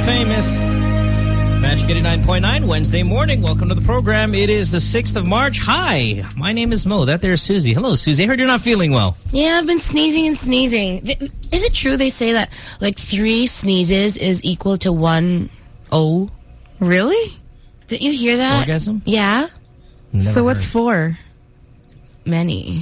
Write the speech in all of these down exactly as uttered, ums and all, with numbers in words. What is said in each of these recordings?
famous. Magic eighty-nine point nine, Wednesday morning. Welcome to the program. It is the sixth of March. Hi, my name is Mo. That there's Susie. Hello, Susie. I heard you're not feeling well. Yeah, I've been sneezing and sneezing. Is it true they say that like three sneezes is equal to one O? Really? Did you hear that? Orgasm? Yeah. Never so what's heard. For? Many.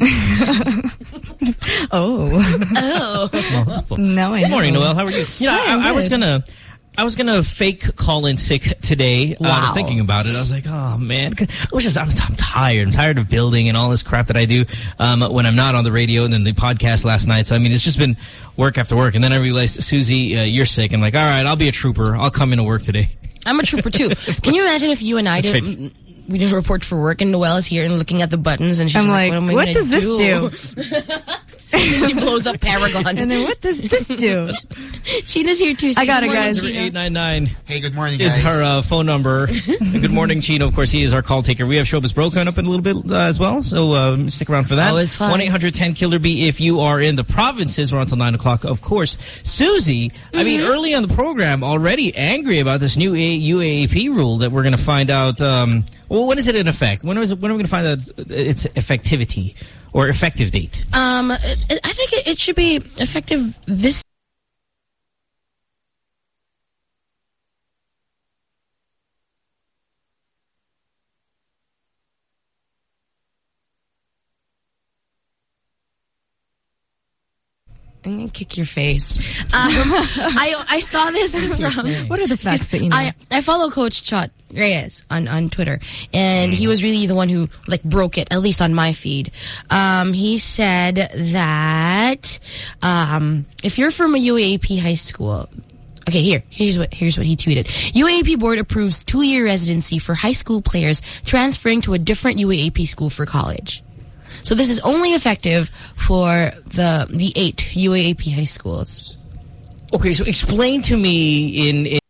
oh. Oh. Multiple. No, I know. Good morning, Noelle. How are you? You know, Hi, I, I was gonna... I was gonna fake call in sick today. Wow. Uh, I was thinking about it. I was like, oh man, I was just I'm, I'm tired. I'm tired of building and all this crap that I do um, when I'm not on the radio and then the podcast last night. So I mean, it's just been work after work. And then I realized, Susie, uh, you're sick. I'm like, all right, I'll be a trooper. I'll come into work today. I'm a trooper too. Can you imagine if you and I That's didn't? right. We didn't report for work and Noelle is here and looking at the buttons and she's I'm like, like, what, am I what gonna does do? this do? She blows up Paragon. And then what does this do? Gina's here too. I got it, guys. eight nine nine Hey, good morning, guys. is her uh, phone number. Good morning, Chino. Of course, he is our call taker. We have Showbiz Bro coming up in a little bit uh, as well, so um, stick around for that. Always fun. one eight hundred ten killer B if you are in the provinces. We're on until nine o'clock, of course. Susie, mm-hmm. I mean, early on the program, already angry about this new U A A P rule that we're going to find out. Um, well, when is it in effect? When, is it, when are we going to find out its effectivity or effective date? Um, I think it, it should be effective this. I'm gonna kick your face. Um, I I saw this from. What are the facts that you know? I I follow Coach Chot Reyes on on Twitter, and he was really the one who like broke it, at least on my feed. Um, he said that um, if you're from a U A A P high school. Okay, here. Here's what here's what he tweeted. U A A P board approves two-year residency for high school players transferring to a different U A A P school for college. So this is only effective for the the eight U A A P high schools. Okay, so explain to me in, in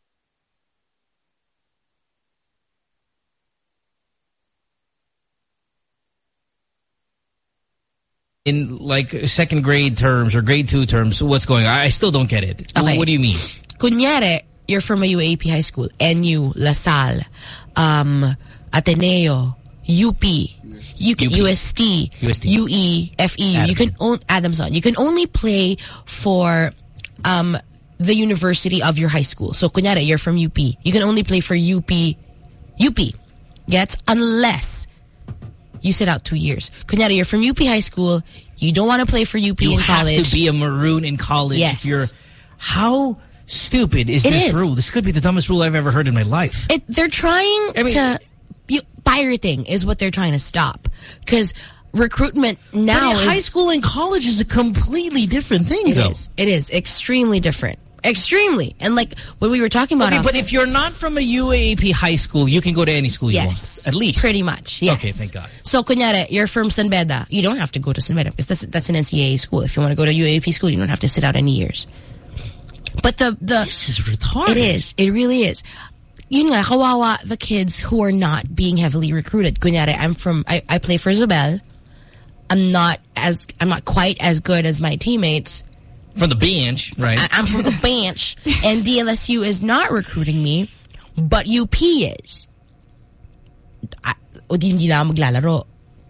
in like second grade terms or grade two terms what's going on. I still don't get it. Okay. What do you mean? Kunyari, you're from a U A A P high school, N U, La Salle, um, Ateneo, U P. You can U S T, U S T, U E, F E U. You can own Adamson. You can only play for um, the university of your high school. So, kunyari, you're from U P. You can only play for U P, U P. Gets unless you sit out two years. Kunyari, you're from U P high school. You don't want to play for U P you in college. You have to be a maroon in college. Yes. If you're how stupid is it this is. rule? This could be the dumbest rule I've ever heard in my life. It, they're trying I mean, to. You, pirating is what they're trying to stop, because recruitment now but is high school and college is a completely different thing. It though is. It is extremely different, extremely. And like when we were talking about, okay, but if you're not from a U A A P high school, you can go to any school you yes, want, at least pretty much. Yes. Okay, thank God. So, kunyari, you're from San Beda. You don't have to go to San Beda because that's that's an N C A A school. If you want to go to U A A P school, you don't have to sit out any years. But the the this is retarded. It is. It really is. Yun nga, kawawa the kids who are not being heavily recruited. Kunyari, I'm from, I, I play for Zobel. I'm not as, I'm not quite as good as my teammates. From the bench, right? I, I'm from the bench. And D L S U is not recruiting me, but U P is. I, o di hindi na maglalaro.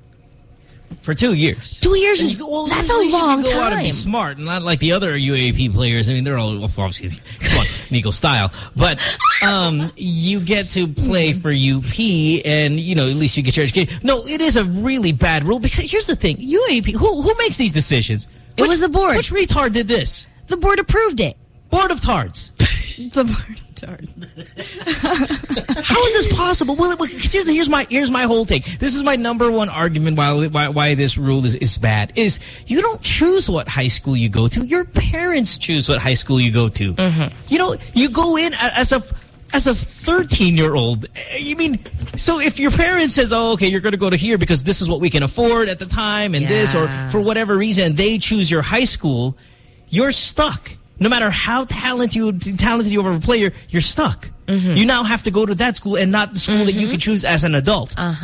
For two years. Two years is, well, that's a long you go time. Out and be smart, not like the other U A A P players. I mean, they're all obviously, come on, Nico style. But um, you get to play for U P, and you know at least you get your education. No, it is a really bad rule because here's the thing: U A A P. Who who makes these decisions? It which, was the board. Which retard did this? The board approved it. Board of Tards. The board of Tards. How is this possible? Well, here's, here's my here's my whole take. This is my number one argument why why, why this rule is, is bad. Is you don't choose what high school you go to. Your parents choose what high school you go to. Mm-hmm. You know, you go in as a as a thirteen-year-old. You mean, so if your parents says, oh, okay, you're going to go to here because this is what we can afford at the time and yeah. this, or for whatever reason, they choose your high school, you're stuck. No matter how talented you, talented you are a player, you're stuck. Mm-hmm. You now have to go to that school and not the school mm-hmm. that you can choose as an adult. Uh-huh.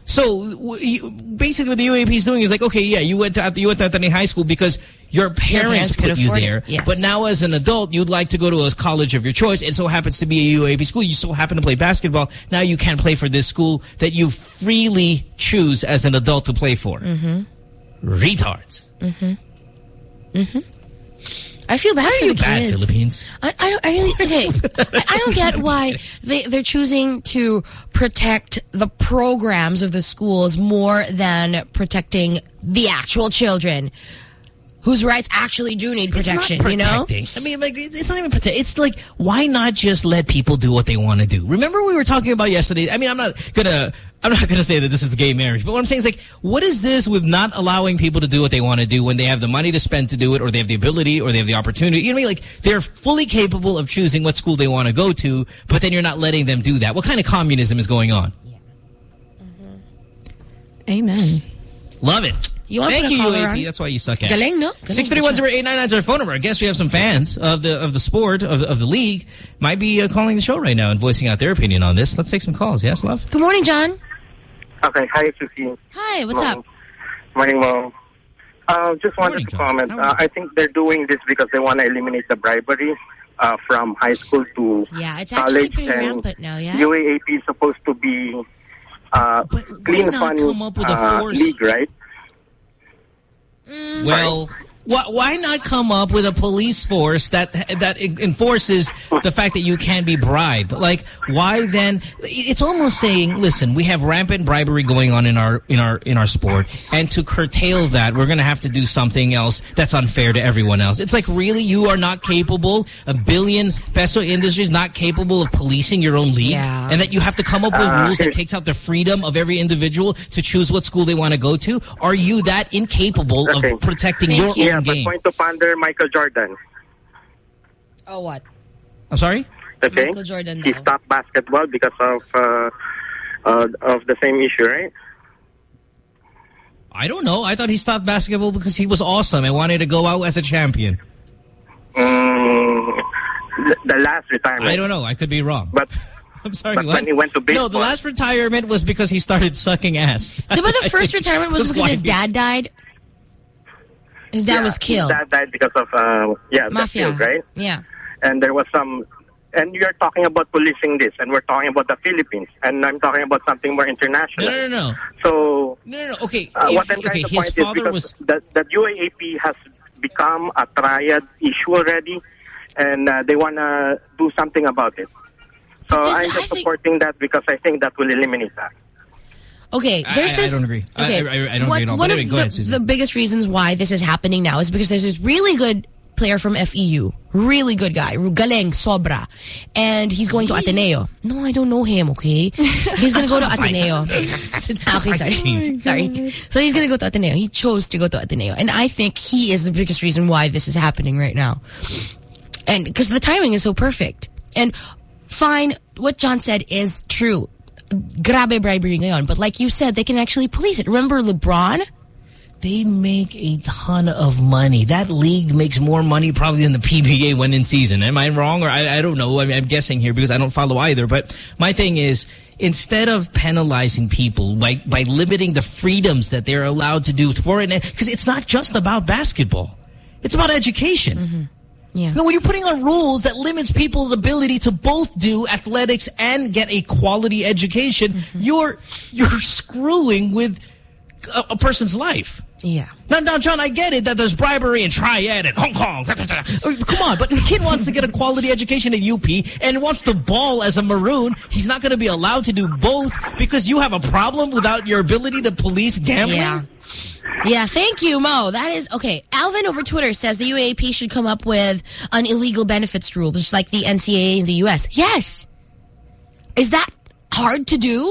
So w you, basically what the U A P is doing is like, okay, yeah, you went to you went to Ateneo High School because your parents, Your parents could put you afford it, there. yes. But now as an adult, you'd like to go to a college of your choice. It so happens to be a U A P school. You so happen to play basketball. Now you can't play for this school that you freely choose as an adult to play for. Mm-hmm. Retards. Mm-hmm. Mm-hmm. I feel bad Why for are you the bad, kids. Philippines? I, I don't. I really. Okay. I, I don't get why they they're choosing to protect the programs of the schools more than protecting the actual children, whose rights actually do need protection. It's not you know. protecting. I mean, like, it's not even protect. It's like, why not just let people do what they want to do? Remember we were talking about yesterday? I mean, I'm not gonna. I'm not going to say that this is gay marriage, but what I'm saying is, like, what is this with not allowing people to do what they want to do when they have the money to spend to do it, or they have the ability, or they have the opportunity? You know what I mean? Like, they're fully capable of choosing what school they want to go to, but then you're not letting them do that. What kind of communism is going on? Yeah. Mm-hmm. Amen. Love it. You want to Thank put a you, collar U A P. on? That's why you suck ass. Galing, no? Galing, six three one zero eight nine nine is our phone number. I guess we have some fans of the of the sport, of the, of the league, might be uh, calling the show right now and voicing out their opinion on this. Let's take some calls. Yes, love? Good morning, John. Okay, hi, Susie. Hi, what's Morning. up? Morning, Mom. Uh, just wanted Morning, to John. comment. How are Uh, you? I think they're doing this because they want to eliminate the bribery uh, from high school to Yeah, it's actually college. pretty and rampant now, yeah? U A A P is supposed to be uh, But why clean not fund come up with a uh, force? league, right? Mm, Well, why, why not come up with a police force that that enforces the fact that you can be bribed? Like, why then? It's almost saying, listen, we have rampant bribery going on in our in our in our sport, and to curtail that, we're going to have to do something else that's unfair to everyone else. It's like, really, you are not capable. A billion peso industry is not capable of policing your own league, Yeah. and that you have to come up with Uh, rules that takes out the freedom of every individual to choose what school they want to go to. Are you that incapable Okay. of protecting Thank your you. own Yeah, but game? point to ponder Michael Jordan. Oh, what? I'm sorry? Okay, Michael Jordan, he though. stopped basketball because of uh, uh, of the same issue, right? I don't know. I thought he stopped basketball because he was awesome and wanted to go out as a champion. Mm, the, the last retirement. I don't know. I could be wrong. But I'm sorry, but what? when he went to No, baseball, the last retirement was because he started sucking ass. Yeah, but the I first think retirement was that's because why his he- dad died. His dad yeah, was killed. His dad died because of uh, yeah, Mafia. killed, right? Yeah. And there was some, and you're talking about policing this, and we're talking about the Philippines, and I'm talking about something more international. No, no, no, no. So No, no, no. Okay. uh, if- what I'm okay, trying to his point is father because was... the, the U A A P has become a triad issue already, and uh, they want to do something about it. So But this- I'm I just think- supporting that because I think that will eliminate that. Okay, I- there's I- I this. don't agree. I- Okay, I- I don't one, agree at all. One But of anyway, go the, ahead, Susan. the biggest reasons why this is happening now is because there's this really good player from F E U, really good guy, Galing Sobra, and he's going to Ateneo. No, I don't know him. Okay, he's gonna go to Ateneo. Okay, sorry, sorry. So he's gonna go to Ateneo. He chose to go to Ateneo, and I think he is the biggest reason why this is happening right now. And because the timing is so perfect. And fine, what John said is true. Grabe bribery ngayon. But like you said, they can actually police it. Remember LeBron? They make a ton of money. That league makes more money probably than the P B A when in season. Am I wrong? Or I, I don't know. I mean, I'm guessing here because I don't follow either. But my thing is, instead of penalizing people by, by limiting the freedoms that they're allowed to do for it, because it's not just about basketball. It's about education. Mm-hmm. Yeah. You know, when you're putting on rules that limits people's ability to both do athletics and get a quality education, mm-hmm. you're you're screwing with a, a person's life. Yeah. Now, now, John, I get it that there's bribery in Triad and Hong Kong. Da, da, da. Come on, but the kid wants to get a quality education at U P and wants to ball as a Maroon. He's not going to be allowed to do both because you have a problem without your ability to police gambling? Yeah. Yeah, thank you, Mo. That is, okay. Alvin over Twitter says the U A A P should come up with an illegal benefits rule, just like the N C A A in the U S. Yes. Is that hard to do?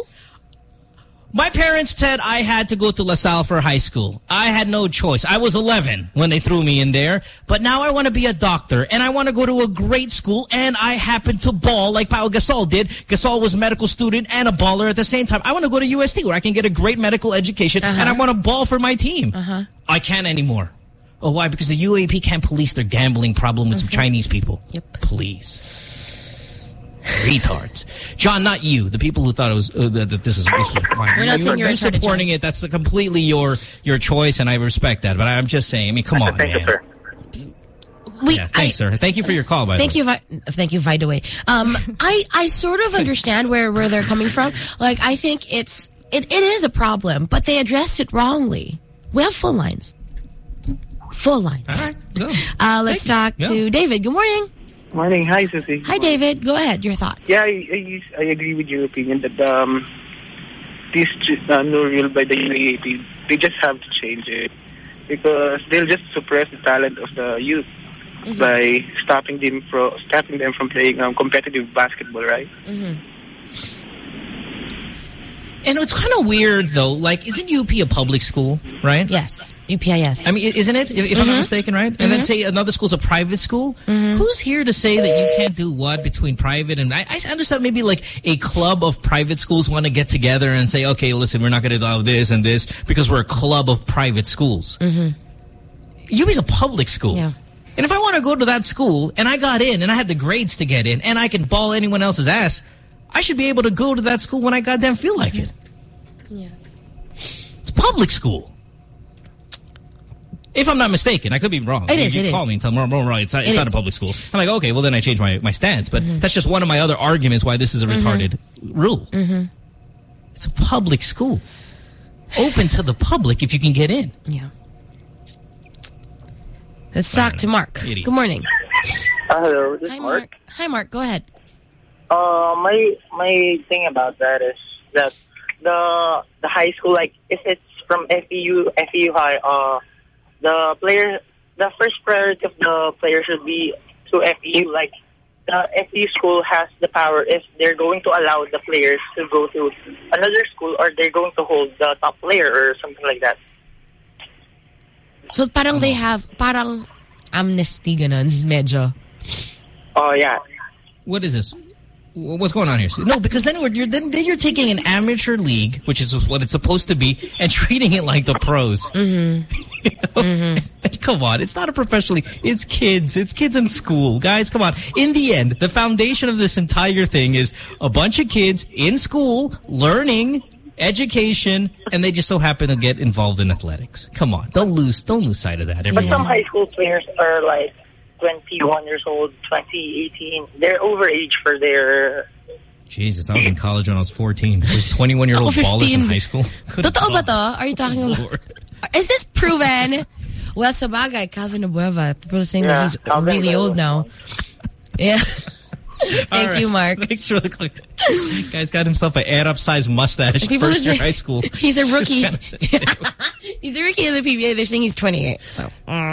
My parents said I had to go to LaSalle for high school. I had no choice. I was eleven when they threw me in there. But now I want to be a doctor, and I want to go to a great school, and I happen to ball like Pao Gasol did. Gasol was a medical student and a baller at the same time. I want to go to U S T where I can get a great medical education, uh-huh. and I want to ball for my team. Uh-huh. I can't anymore. Oh, why? Because the U A P can't police their gambling problem with uh-huh. some Chinese people. Yep. Please. Retards. John, not you. The people who thought it was uh, that, that this is this was required. We're not saying you're you supporting it. That's completely your your choice, and I respect that. But I'm just saying. I mean, come on, Thank man. you, sir. We, Yeah, thanks, I, sir. Thank you for your call, by Thank the way. you, Vi thank you, by the way. Um, I I sort of understand where where they're coming from. Like, I think it's it it is a problem, but they addressed it wrongly. We have full lines, full lines. All right, go. Uh, let's talk you. to Yeah. David. Good morning. Morning. Hi, Susie. Hi, David. Go ahead. Your thoughts. Yeah, I, I, I agree with your opinion that um, this uh, new rule by the U A A P, they just have to change it because they'll just suppress the talent of the youth mm-hmm. by stopping them from stopping them from playing um, competitive basketball, right? Mm-hmm. And it's kind of weird, though. Like, isn't U P a public school, right? Yes. U P I S. I mean, isn't it? If, if mm-hmm. I'm not mistaken, right? And mm-hmm. then say another school's a private school. Mm-hmm. Who's here to say that you can't do what between private and... I, I understand maybe like a club of private schools want to get together and say, okay, listen, we're not going to allow this and this because we're a club of private schools. Mm-hmm. U P's a public school. Yeah. And if I want to go to that school and I got in and I had the grades to get in and I can ball anyone else's ass, I should be able to go to that school when I goddamn feel like it. Yes. It's public school. If I'm not mistaken, I could be wrong. It is, you it call is. me and tell me, wrong, wrong, it's not, it's It not a is. public school. I'm like, okay, well then I change my, my stance. But Mm-hmm. that's just one of my other arguments why this is a retarded Mm-hmm. rule. Mm-hmm. It's a public school. Open to the public if you can get in. Yeah. Let's talk to Mark. Idiot. Good morning. Uh, hello, this Hi, is Mark. Mark. Hi, Mark. Go ahead. Uh, my my thing about that is that the the high school, like if it's from F E U, F E U High, uh, the player, the first priority of the player should be to F E U. Like the F E U school has the power if they're going to allow the players to go to another school or they're going to hold the top player or something like that. So parang they have parang amnesty ganun, medyo. Oh yeah. What is this? What's going on here? No, because then you're then, then you're taking an amateur league, which is what it's supposed to be, and treating it like the pros. Mm-hmm. You know? Mm-hmm. Come on, it's not a professional league. It's kids. It's kids in school. Guys, come on. In the end, the foundation of this entire thing is a bunch of kids in school learning education, and they just so happen to get involved in athletics. Come on, don't lose don't lose sight of that. But Everyone. some high school players are like twenty-one years old, twenty, eighteen. They're overage for their... Jesus, I was in college when I was fourteen. There's twenty-one-year-old Ako ballers fifteen. in high school. Good Totoo ba God. to? Are you talking about... Lord. Is this proven? Well, sabagay, Calvin Abueva. People are saying Yeah, that he's Calvin really Abueva. old now. Yeah. Thank All right. you, Mark. Thanks for the call. Guy's got himself an air-up-sized mustache. People First year say high school. he's a It's rookie. kinda sensitive. He's a rookie in the P B A. They're saying he's twenty-eight. So,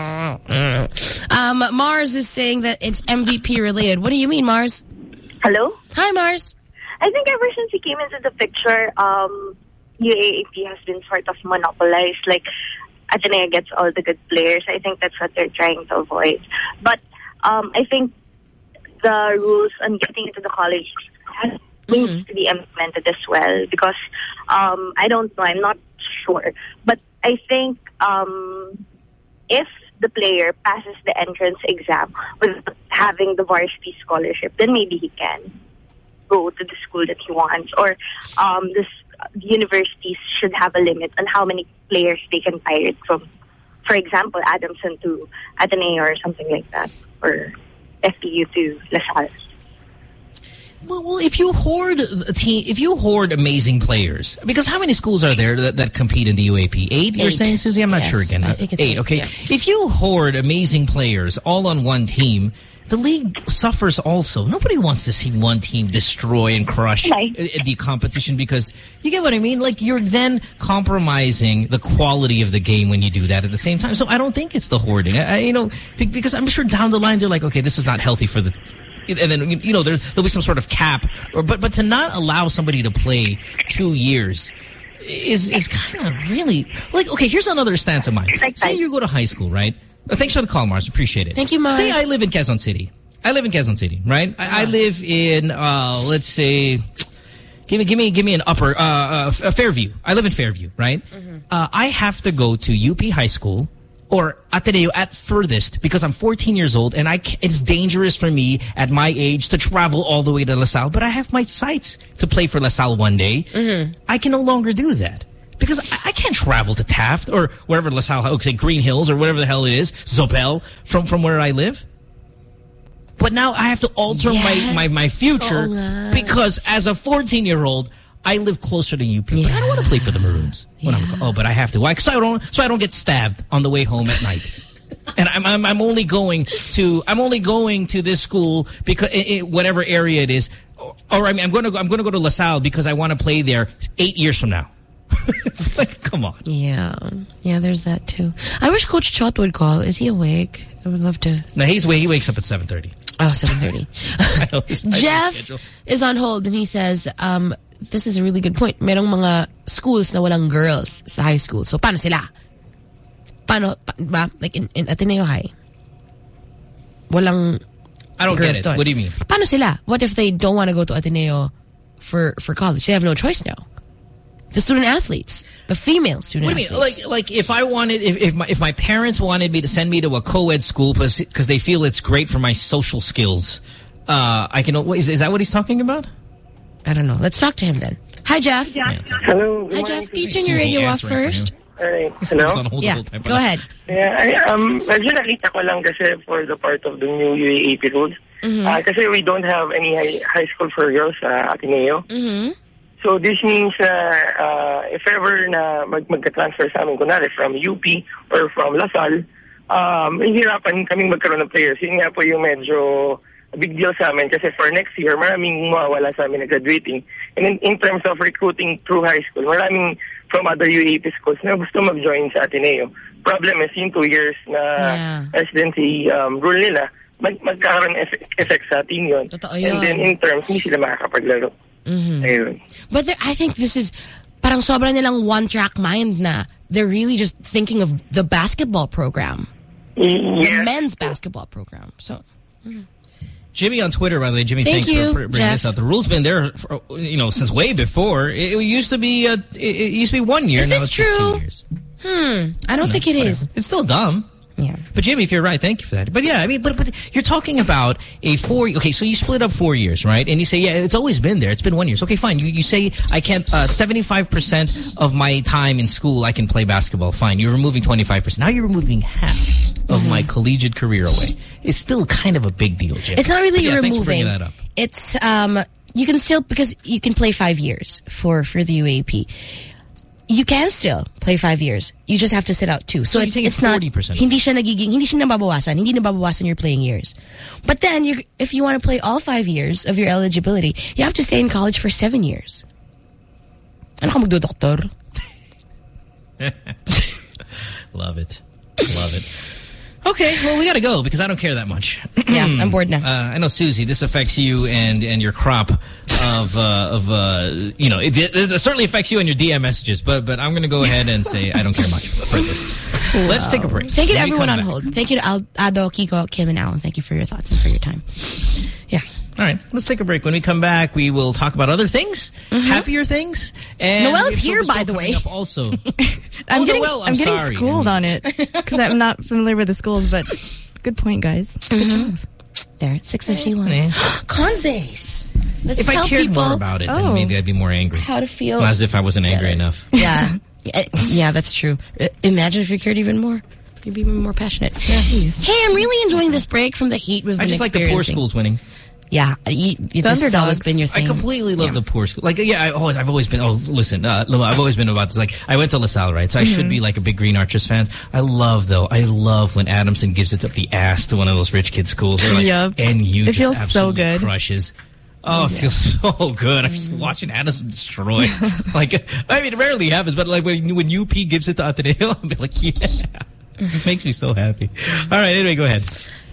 um, Mars is saying that it's M V P related. What do you mean, Mars? Hello? Hi, Mars. I think ever since he came into the picture, um, U A A P has been sort of monopolized. Like, Ateneo gets all the good players. I think that's what they're trying to avoid. But um, I think the rules on getting into the college has needs Mm-hmm. to be implemented as well because um, I don't know, I'm not sure. But I think um, if the player passes the entrance exam with having the varsity scholarship, then maybe he can go to the school that he wants. Or um, this, the universities should have a limit on how many players they can pirate from, for example, Adamson to Ateneo or something like that, or F P U to La Salle. Well, well, if you hoard a team, if you hoard amazing players, because how many schools are there that, that compete in the U A P? Eight, you're Eight. saying, Susie? I'm not Yes, sure again. I think it's eight, eight, okay. yeah. If you hoard amazing players all on one team, the league suffers also. Nobody wants to see one team destroy and crush Right. uh, the competition because, you get what I mean? Like, you're then compromising the quality of the game when you do that at the same time. So I don't think it's the hoarding. I, I, you know, be- because I'm sure down the line they're like, okay, this is not healthy for the... And then, you know, there, there'll be some sort of cap. Or, but but to not allow somebody to play two years is is kind of really... Like, okay, here's another stance of mine. Like Say that. you go to high school, right? Uh, thanks for the call, Mars. Appreciate it. Thank you, Mars. Say I live in Quezon City. I live in Quezon City, right? I, I live in, uh, let's say... Give me, give me, give me an upper, uh, uh, Fairview. I live in Fairview, right? Mm-hmm. Uh, I have to go to U P High School or Ateneo at furthest, because I'm fourteen years old and I can, it's dangerous for me at my age to travel all the way to LaSalle, but I have my sights to play for LaSalle one day. Mm-hmm. I can no longer do that because I, I can't travel to Taft or wherever LaSalle, okay, Green Hills or whatever the hell it is, Zobel, from, from where I live. But now I have to alter yes. my, my, my future oh, because as a fourteen-year-old, I live closer to U P. Yeah. But I don't want to play for the Maroons. When yeah. I'm, oh, but I have to. Why? So I don't. So I don't get stabbed on the way home at night. And I'm, I'm I'm only going to I'm only going to this school because it, it, whatever area it is, or, or I mean I'm going to go, I'm going to go to LaSalle because I want to play there eight years from now. It's like, come on. Yeah, yeah. There's that too. I wish Coach Chot would call. Is he awake? I would love to. No, he's he wakes up at seven thirty. Oh, seven thirty. Jeff is on hold and he says, um, this is a really good point. Merong mga schools na walang girls sa high school. So, paano sila? Paano, pa, ba? Like in, in Ateneo High. Walang I don't get it. Doon. What do you mean? Paano sila? What if they don't want to go to Ateneo for, for college? They have no choice now. The student athletes, the female student what do you athletes. mean? Like, like if I wanted, if if my, if my parents wanted me to send me to a co-ed school because they feel it's great for my social skills, uh, I can. Is is that what he's talking about? I don't know. Let's talk to him then. Hi, Jeff. Yeah, Hello. Hi, Jeff. Can you turn your radio off first? Alright. Hello? Yeah, go ahead. Yeah, I, um, medyo nakita ko lang kasi for the part of the new U A A P rules. Mm-hmm. Uh, kasi we don't have any high, high school for girls sa Ateneo. Mm-hmm. So this means uh, uh, if ever na mag magka-transfer sa amin, kunwari from U P or from LaSalle, um, hihirapan kaming magkaroon ng players. Yun nga po yung medyo big deal sa amin kasi for next year, maraming mawawala sa amin na graduating. And in, in terms of recruiting through high school, maraming from other U A P schools na gusto mag-join sa Ateneo. Problem is, yung two years na yeah. residency um, rule nila, mag magkakaroon effect, effect sa atin yun. Totoo yun. And then in terms, hindi sila makakapaglaro. Mm-hmm. Ayun. But there, I think this is parang sobrang nilang one-track mind na they're really just thinking of the basketball program. Yes. The men's basketball program. So... Mm. Jimmy on Twitter, by the way. Jimmy, Thank thanks you, for bringing Jeff. this out. The rule's been there, for, you know, since way before. It, it used to be, uh, it, it used to be one year. Is now this it's true? just two years. Hmm. I don't No, think it whatever. is. It's still dumb. Yeah. But Jimmy, if you're right, thank you for that. But yeah, I mean, but but you're talking about a four. Okay, so you split up four years, right? And you say, yeah, it's always been there. It's been one year. So, okay, fine. You you say I can't. Uh, seventy-five percent of my time in school, I can play basketball. Fine. You're removing twenty-five percent. Now you're removing half of mm-hmm. my collegiate career away. It's still kind of a big deal, Jimmy. It's not really yeah, removing. Thanks for bringing that up. It's um, you can still because you can play five years for for the U A P. You can still play five years. You just have to sit out two. So, so it's, it's not, forty percent. Hindi siya nagiging, hindi siya nababawasan. Hindi nababawasan your playing years. But then, you if you want to play all five years of your eligibility, you have to stay in college for seven years. Ano ka magdo-doktor? Love it. Love it. Okay, well, we got to go because I don't care that much. Yeah, I'm bored now. Uh, I know, Susie, this affects you and, and your crop of, uh, of uh, you know, it, it, it certainly affects you and your D M messages, but but I'm going to go ahead and say I don't care much for this. Wow. Let's take a break. Thank you to When we everyone on back. hold. Thank you to Al Ado, Kiko, Kim, and Alan. Thank you for your thoughts and for your time. Yeah. All right, let's take a break. When we come back, we will talk about other things, mm-hmm. happier things. And Noelle's here, by the way. Also, I'm oh, getting, Noelle, I'm, I'm getting sorry. schooled on it because I'm not familiar with the schools. But good point, guys. Good mm-hmm. job. There, it's six fifty-one. Yeah. Conzes. Let's if tell I cared people more about it, oh. then maybe I'd be more angry. How to feel. As if I wasn't angry better. enough. Yeah. Yeah, that's true. Imagine if you cared even more. You'd be even more passionate. Yeah, please. Hey, I'm really enjoying this break from the heat we've been I just like the poor experiencing. schools winning. Yeah, you, you, this has always been your thing. I completely love yeah. the poor school. Like, yeah, I always, I've always been. Oh, listen, uh, I've always been about this. Like, I went to LaSalle, right? So I mm-hmm. should be like a big Green Archers fan. I love though. I love when Adamson gives it up the ass to one of those rich kid schools. They're like, yep. and you it just feels so absolutely good. crushes. Oh, it yeah. feels so good. I'm just watching Adamson destroy. Like, I mean, it rarely happens, but like when when U P gives it to Ateneo, I'll be like, yeah. It makes me so happy. All right, anyway, go ahead.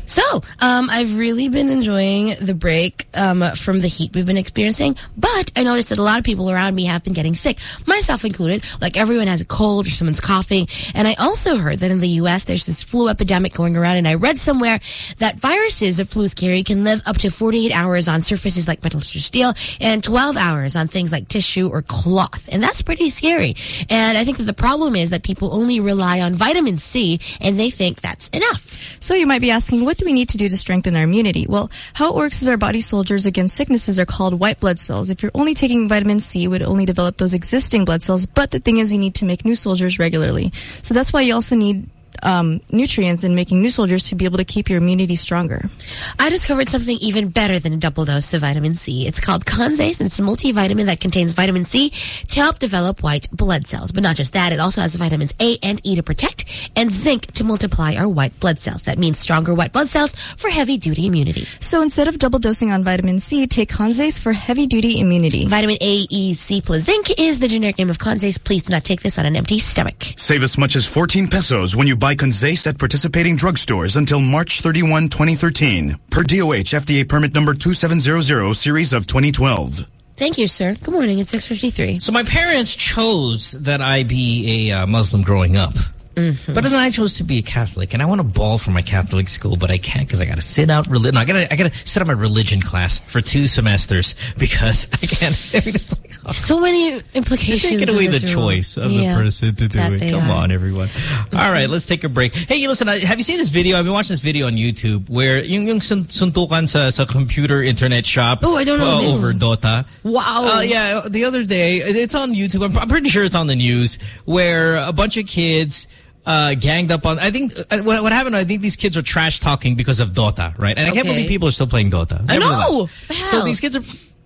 So, um, I've really been enjoying the break um, from the heat we've been experiencing, but I noticed that a lot of people around me have been getting sick, myself included. Like, everyone has a cold or someone's coughing. And I also heard that in the U S there's this flu epidemic going around, and I read somewhere that viruses that flus carry can live up to forty-eight hours on surfaces like metal or steel and twelve hours on things like tissue or cloth. And that's pretty scary. And I think that the problem is that people only rely on vitamin C, and they think that's enough. So you might be asking, what do we need to do to strengthen our immunity? Well, how it works is our body soldiers against sicknesses are called white blood cells. If you're only taking vitamin C, it would only develop those existing blood cells. But the thing is, you need to make new soldiers regularly. So that's why you also need Um, nutrients in making new soldiers to be able to keep your immunity stronger. I discovered something even better than a double dose of vitamin C. It's called Conzace, and it's a multivitamin that contains vitamin C to help develop white blood cells. But not just that, it also has vitamins A and E to protect and zinc to multiply our white blood cells. That means stronger white blood cells for heavy-duty immunity. So instead of double dosing on vitamin C, take Conzace for heavy-duty immunity. Vitamin A, E, C plus zinc is the generic name of Conzace. Please do not take this on an empty stomach. Save as much as fourteen pesos when you buy Conzace at participating drugstores until March thirty-first, twenty thirteen. Per D O H F D A permit number two seven zero zero series of twenty twelve. Thank you, sir. Good morning. It's six fifty-three. So my parents chose that I be a uh, Muslim growing up. Mm-hmm. But then I chose to be a Catholic, and I want to ball for my Catholic school, but I can't because I got to sit out religion. No, I got to I got to sit out my religion class for two semesters because I can't. I mean, it's like, oh, so many implications. Taking away of the this choice rule. of yeah, the person to do it. Come are. on, everyone. Mm-hmm. All right, let's take a break. Hey, listen, have you seen this video? I've been watching this video on YouTube where yung yung suntukan sa sa computer internet shop. Oh, I don't know. Uh, over Dota. Wow. Uh, yeah, the other day it's on YouTube. I'm, I'm pretty sure it's on the news where a bunch of kids. Uh, ganged up on, I think, uh, what, what happened, I think these kids are trash talking because of Dota, right? And I can't Okay. believe people are still playing Dota. I know! So these kids are,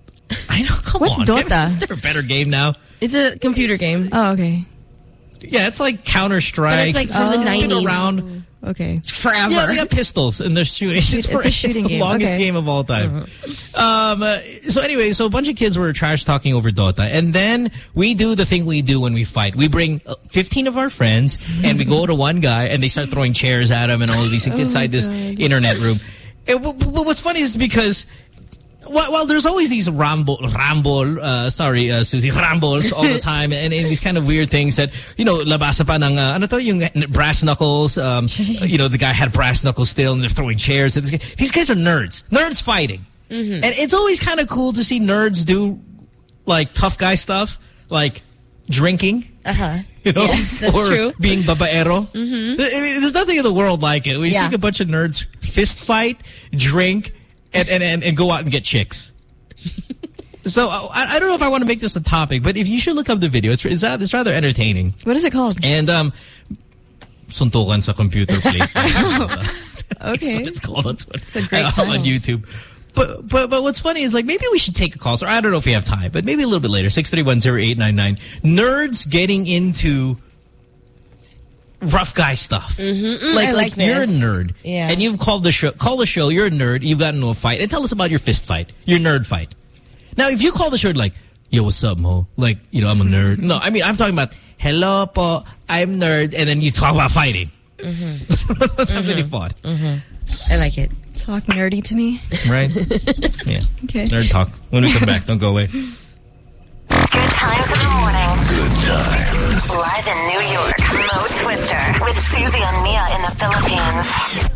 I know, come What's on. Dota? Is there a better game now? It's a computer game. Oh, okay. Yeah, it's like Counter-Strike. But it's like from Oh. the It's been nineties. around. Okay. Forever. Yeah, they got pistols and they're shooting. It's, It's for, a shooting it's the game. longest Okay. game of all time. Uh-huh. Um, uh, so anyway, so a bunch of kids were trash talking over Dota, and then we do the thing we do when we fight. We bring fifteen of our friends, and we go to one guy, and they start throwing chairs at him and all of these things Oh inside this internet room. And w w what's funny is because. Well, well, there's always these ramble, ramble, uh, sorry, uh, Susie, rambles all the time, and, and these kind of weird things that, you know, labasa pa ng, uh, ano to, yung brass knuckles, um, you know, the guy had brass knuckles still, and they're throwing chairs. And this, these guys are nerds. Nerds fighting. Mm-hmm. And it's always kind of cool to see nerds do, like, tough guy stuff, like drinking. Uh-huh. You know, yes, that's or true. being babaero. Mm-hmm. There, I mean, there's nothing in the world like it. We Yeah. see a bunch of nerds fist fight, drink, And, and, and, and go out and get chicks. So I, I don't know if I want to make this a topic, but if you should look up the video, it's, it's, it's rather entertaining. What is it called? And um, suntukan sa computer place. Okay. That's what it's called. That's what, It's a great uh, title. on YouTube. But, but but what's funny is, like, maybe we should take a call. So I don't know if we have time, but maybe a little bit later. six three one zero eight nine nine. Nerds getting into rough guy stuff. Mm-hmm. Like, I like, like you're a this. nerd. Yeah. And you've called the show, call the show, you're a nerd, you've gotten into a fight. And tell us about your fist fight, your nerd fight. Now, if you call the show like, yo, what's up, Mo? Like, you know, I'm a nerd. No, I mean, I'm talking about, hello po, I'm nerd. And then you talk about fighting. Mm-hmm. That's how mm-hmm. many fought. Mm-hmm. I like it. Talk nerdy to me. Right? Yeah. Okay. Nerd talk. When we come back, don't go away. Good times in the morning. Good times. Live in New York, Mo Twister with Susie and Mia in the Philippines.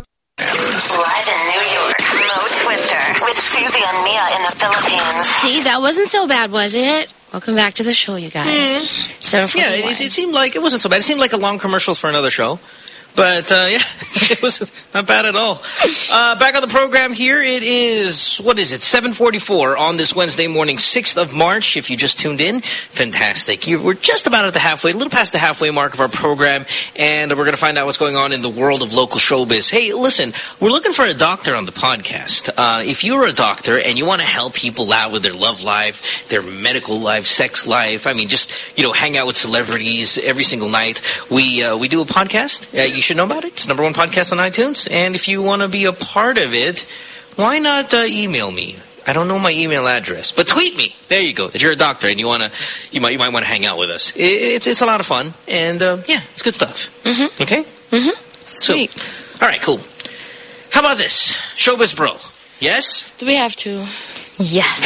Live in New York, Mo Twister with Susie and Mia in the Philippines. See, that wasn't so bad, was it? Welcome back to the show, you guys. Mm. So Yeah, it, it seemed like it wasn't so bad. It seemed like a long commercial for another show. But, uh, yeah, it was not bad at all. Uh, back on the program here, it is, what is it, seven forty-four on this Wednesday morning, sixth of March. If you just tuned in, fantastic. You, we're just about at the halfway, a little past the halfway mark of our program, and we're going to find out what's going on in the world of local showbiz. Hey, listen, we're looking for a doctor on the podcast. Uh, if you're a doctor and you want to help people out with their love life, their medical life, sex life, I mean, just, you know, hang out with celebrities every single night, we, uh, we do a podcast. Uh, you should know about it. It's number one podcast on iTunes. And if you want to be a part of it, why not uh, email me? I don't know my email address, but tweet me. There you go. If you're a doctor and you want to, you might, you might want to hang out with us. It, it's, it's a lot of fun. And, uh, yeah, it's good stuff. Mm-hmm. Okay? Mm-hmm. So, Sweet. all right, cool. How about this? Showbiz Bro. Yes? Do we have to? Yes.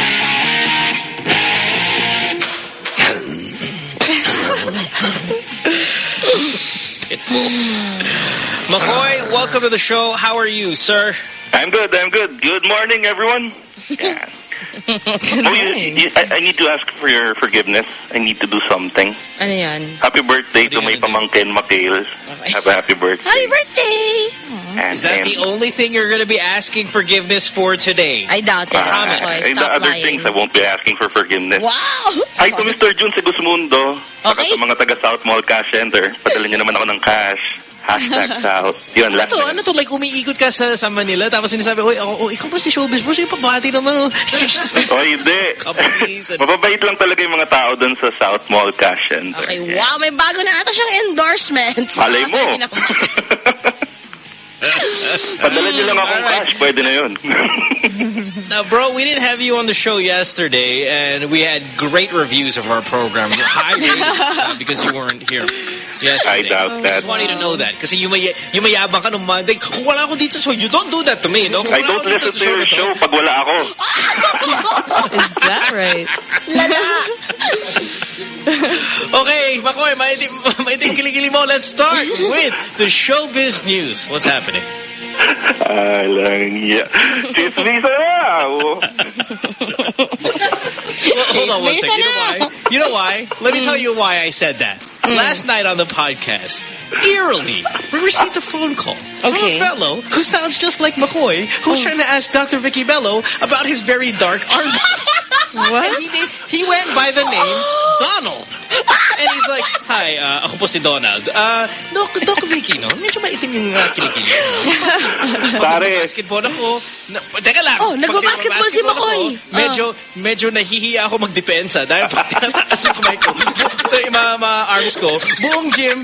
McCoy, welcome to the show. How are you, sir? I'm good, I'm good. Good morning, everyone. Yeah. Good oh, you, you, I, I need to ask for your forgiveness. I need to do something. Ano yan? Happy birthday to my pamangkin, Makail. Okay. Have a happy birthday. Happy birthday! And, Is that and, the only thing you're going to be asking forgiveness for today? I doubt it. Uh, Promise. and the other lying. things I won't be asking for forgiveness. Wow! Hi to Mister Jun Sigusmundo. Saka Okay. sa mga taga South Mall Cash Center. Padala niyo naman ako ng cash. Hashtag South. Yun, Ano last to? na. Ano to? Like, umiikot ka sa, sa Manila, tapos sinasabi, oy, oh, oh, ikaw ba si Showbiz Bro? Sige, pabati naman. Oh. Oh, hindi. Mababait lang talaga yung mga tao doon sa South Mall Cash Center. Okay, wow, may bago na ata siyang endorsement. Malay mo. Padala niyo lang akong Alright. cash, pwede na yun. Now, bro, we didn't have you on the show yesterday, and we had great reviews of our program. High ratings uh, because you weren't here yesterday. I doubt I that. just want you to know that. Kasi yung, may, yung mayabang ka nung Monday, kung wala ako dito sa show, you don't do that to me. No? Kung I wala don't ako dito listen sa to your na to, show pag wala ako. Is that right? Okay, Makoy, maitim, maitim kilikili mo. Let's start with the showbiz news. What's happening? Alang ya. Chismisa na! Well, hold on one second. You know why? You know why? Let me tell you why I said that. Last night on the podcast, eerily, we received a phone call from Okay. a fellow who sounds just like McCoy, who's trying to ask Doctor Vicky Bello about his very dark armpits. What? And he, did, he went by the name Donald. And he's like, hi, uh, ako po si Donald. Uh, Doc, Doc Vicky, no? Medyo maitim yung uh, kilikili. No? Pare. Basketball ako. Na, teka lang. Oh, nagbabasketball si Pag Makoy. ako, Medyo, medyo nahihiya ako magdepensa dahil pag tinataas yung kamay ko, bu- yung mga, mga arms ko, buong gym,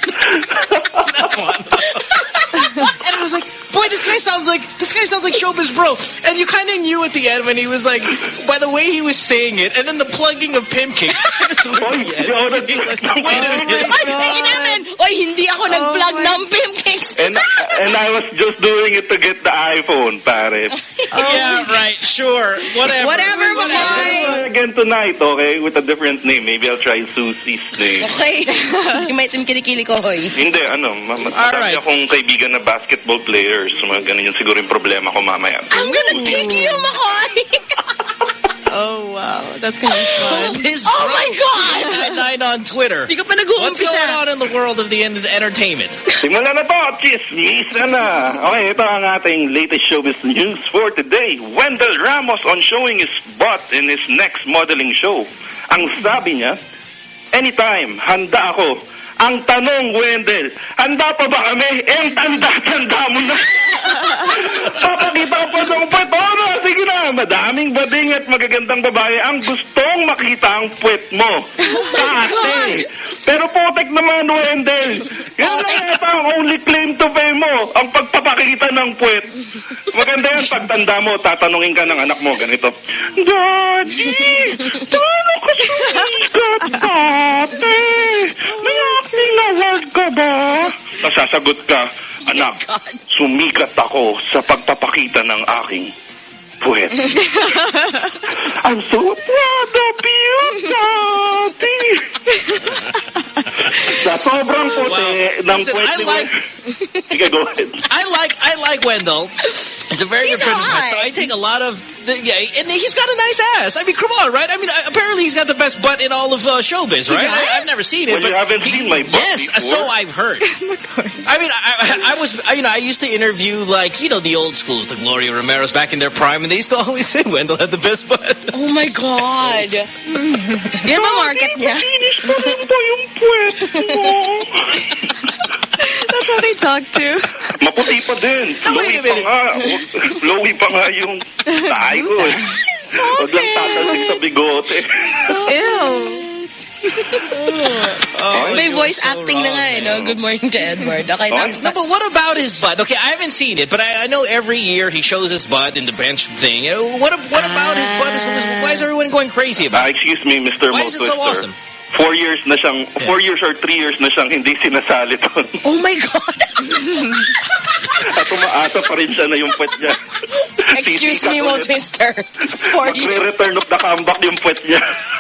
and I was like, boy, this guy sounds like this guy sounds like Showbiz Bro. And you kind of knew at the end when he was like, by the way he was saying it, and then the plugging of pimp cakes towards the end. He was, wait a minute. Ay, ay namin! Oy, hindi ako nag-plug ng pimp cakes. And, and I was just doing it to get the iPhone, pare. Yeah, right, sure. Whatever. Whatever, Makoy. Again tonight, okay? With a different name. Maybe I'll try Susie's name. Okay. Yung maitim kilikili ko, hoy. Hindi, ano, ma- ma- Alright. marami akong kaibigan na basketball players. Mga ganun yun siguro yung problema ko mamaya. I'm gonna kick you, Makoy. Oh, wow. That's gonna be fun. Showbiz Oh Bro. my God! nine nine on Twitter. Di ka pa What's nag-uumpisa. going on in the world of the en- entertainment? Simulan na po, chismisa na. Okay, ito ang ating latest showbiz news for today. Wendell Ramos on showing his butt in his next modeling show. Ang sabi niya, anytime, handa ako. Ang tanong, Wendell, handa pa ba kami? Eh, ang tanda-tanda mo na. Papakita ko pa sa puwet. Oo na, sige na. Madaming bading at magagandang babae ang gustong makita ang puwet mo. Kasi. Pero putek naman, Wendell. Yan na ito ang only claim to fame mo. Ang pagpapakita ng puwet. Maganda yan, pagtanda mo, tatanungin ka ng anak mo, ganito. Daddy, paano ka sumikat dati? May acting award ka ba? Nasasagot ka, anak, sumikat ako sa pagpapakita ng aking puwet. I'm so proud of you, Daddy. Sa sobrang puti Wow. ng Listen, puwet I ni like- Wendell. Sige, go ahead. I like I like Wendell. He's a very He's good friend of mine, hot. so I take a lot of the, yeah, and he's got a nice ass. I mean, come on, right? I mean, I, apparently he's got the best butt in all of uh, showbiz, right? I, I've never seen it, Well, but you haven't he- seen my butt yes, before. so I've heard. I mean, I, I, I was, I, you know, I used to interview like you know the old schools, the Gloria Romero's back in their prime, and they used to always say Wendell had the best butt. Oh my God. Yan ba market niya? Finish pa rin ba yung puwet mo? That's how they talk too. Maputi pa din. Oh, wait Flowy a pa minute. nga. Flowy pa nga yung tayo ko eh. Huwag lang tatalik sa bigote. Ew. Oh, May you voice were so acting na wrong, nga eh, no? man. Good morning to Edward. Okay, Oh, na, No, but what about his butt? Okay, I haven't seen it, but I, I know every year he shows his butt in the bench thing. You know, What what about his butt? Is, is, why is everyone going crazy about Ah, it? excuse me, Mister Why Mo is it so Twister. awesome? Four years na siyang, four years or three years na siyang hindi sinasali doon. Oh my God. At umaasa pa rin siya na yung puwet niya. Excuse me, Mo Twister. For you. Magre-return of the comeback yung puwet niya.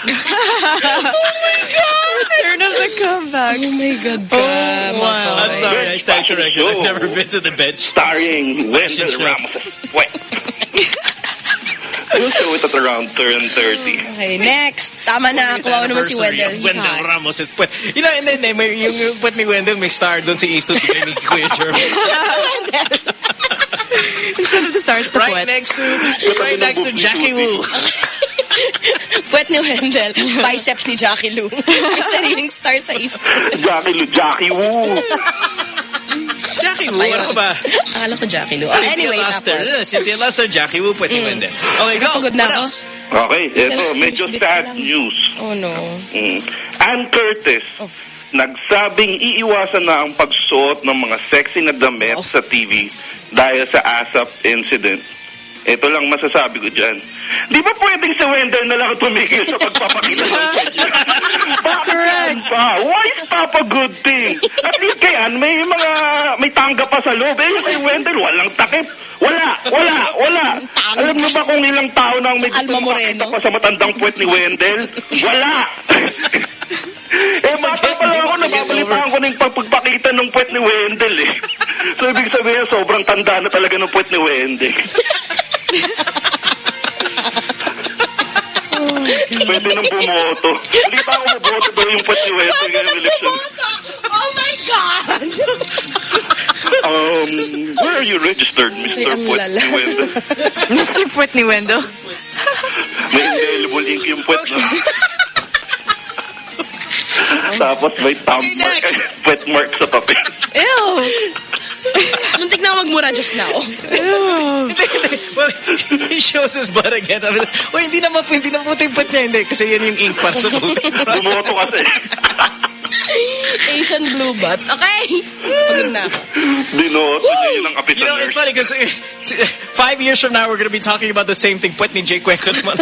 Return of the comeback. Oh my God. Oh, wow. I'm sorry, I stand corrected. I've never been to the bench. Starring Wendell Ramos' puwet. We'll show it at around turn thirty. Okay, next. Tama na. Kuha naman si Wendell. He's Wendell hot. Ramos is puwet. You know, and then eh, may, yung, yung puwet ni Wendell may star doon si Easton kay ni Kuya Jerome. Instead of the stars, the Right puwet. next to, right next to Jackie Wu. Puwet ni Wendell. Biceps ni Jackie Lu. May sariling star sa Easton. Jackie Lu, Jackie Wu. Jackie Wu, ano ka ba? Akala ko Jackie Lu. Oh, anyway, Luster. tapos. Cynthia Luster, Jackie Wu, puwet ni Wendell. Okay, go. Napagod na What ako. else? Okay, ito, medyo Bit sad lang. news. Oh, no. Mm. Ann Curtis, Oh. nagsabing iiwasan na ang pagsuot ng mga sexy na damit Oh. sa T V dahil sa ASAP incident. Ito lang masasabi ko dyan. Di ba pwedeng si Wendell na lang tumigil sa pagpapakita ng kanya? Bakit pa? Why stop a good thing? At least kay Ann, may mga, may tangga pa sa loob. Eh, kay Wendell, walang takip. Wala, wala, wala. Alam mo ba kung ilang tao na ang may Alma Moreno pa sa matandang puwet ni Wendell? Wala! Eh, bata pa lang ako, nababalitaan ko na yung pagpagpakita ng puwet ni Wendell eh. So, ibig sabihin, sobrang tanda na talaga ng puwet ni Wendell. Pwede nang bumoto. Hindi pa ako bumoto daw yung puwet ni Wendell ngayong election. Oh my God! Um, where are you registered, Mister Ay, ang Puwet lala. ni Wendell? Mister Puwet ni Wendell. May indelible ink yung puwet, no? Tapos may thumb Okay, mark, next. puwet mark sa papel. Ew! Muntik na magmura just now. Well, he shows his butt again. Well, hindi naman po, hindi naman po yung puwet niya. Hindi, kasi yan yung ink para sa puwet. Bumoto kasi. Asian blue butt. Okay. Pagod na ako. Dinoto niya yun ang kapitan. You know, it's funny because five years from now, we're going to be talking about the same thing. Puwet ni Jay Cueco naman.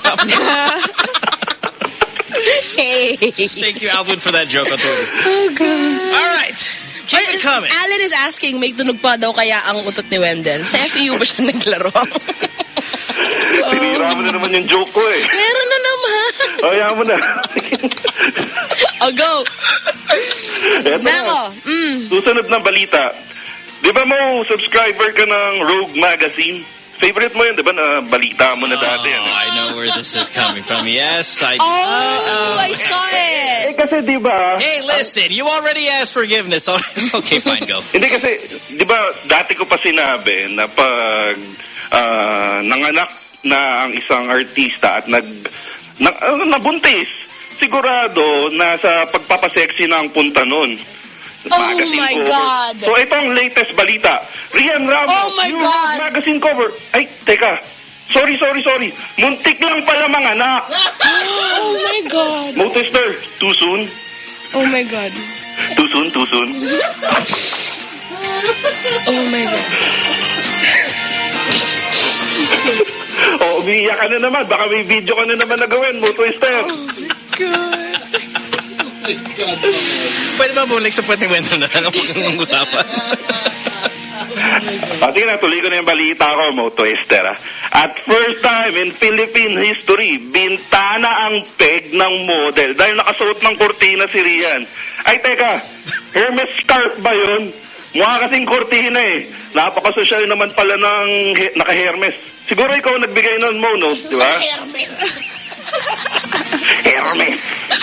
Hey. Thank you, Alvin, for that joke on Twitter. Oh, God. All right. Keep it coming. Alan is asking, may tunog pa daw kaya ang utot ni Wendell. Sa F E U ba siya naglaro? Tinira mo na naman yung joke ko eh. Meron na naman. O, yan mo na. Oh, go. Eto na. Nako. Mm. Susunod na balita. Di ba mo, subscriber ka ng Rogue Magazine? Favorite mo yun, di ba, na balita mo na dati? Oh, ano? I know where this is coming from. Yes, I... Oh, I saw Eh, it. kasi di ba... Hey, listen, you already asked forgiveness. Okay, fine, go. Hindi kasi, di ba, dati ko pa sinabi na pag uh, nanganak na ang isang artista at nag, na, uh, nabuntis, sigurado na sa pagpapasexy na ang punta nun. Oh Magazine my cover. God. So ito ang latest balita. Rian Ramos, Oh my new God. magazine cover. Ay, teka. Sorry, sorry, sorry. Muntik lang pala mga anak. Oh my God. Mo Twister, too soon? Oh my God. Too soon, too soon? Oh my God. Oh, umiiyak ka na naman. Baka may video ka na naman na gawin, Mo Twister. Oh my God. Pwede ba bumalik sa puwet ni Wendell na lang ang usapan? Ah, sige na, tuloy ko na yung balita ko, Mo Twister. Ah. At first time in Philippine history, bintana ang peg ng model dahil nakasuot ng kurtina si Rian. Ay, teka, Hermes scarf ba yun? Mukha kasing kurtina eh. Napakasosyal naman pala ng he- naka-Hermes. Siguro ikaw nagbigay nun, Mo, no? Di ba? Hermes. Hermes.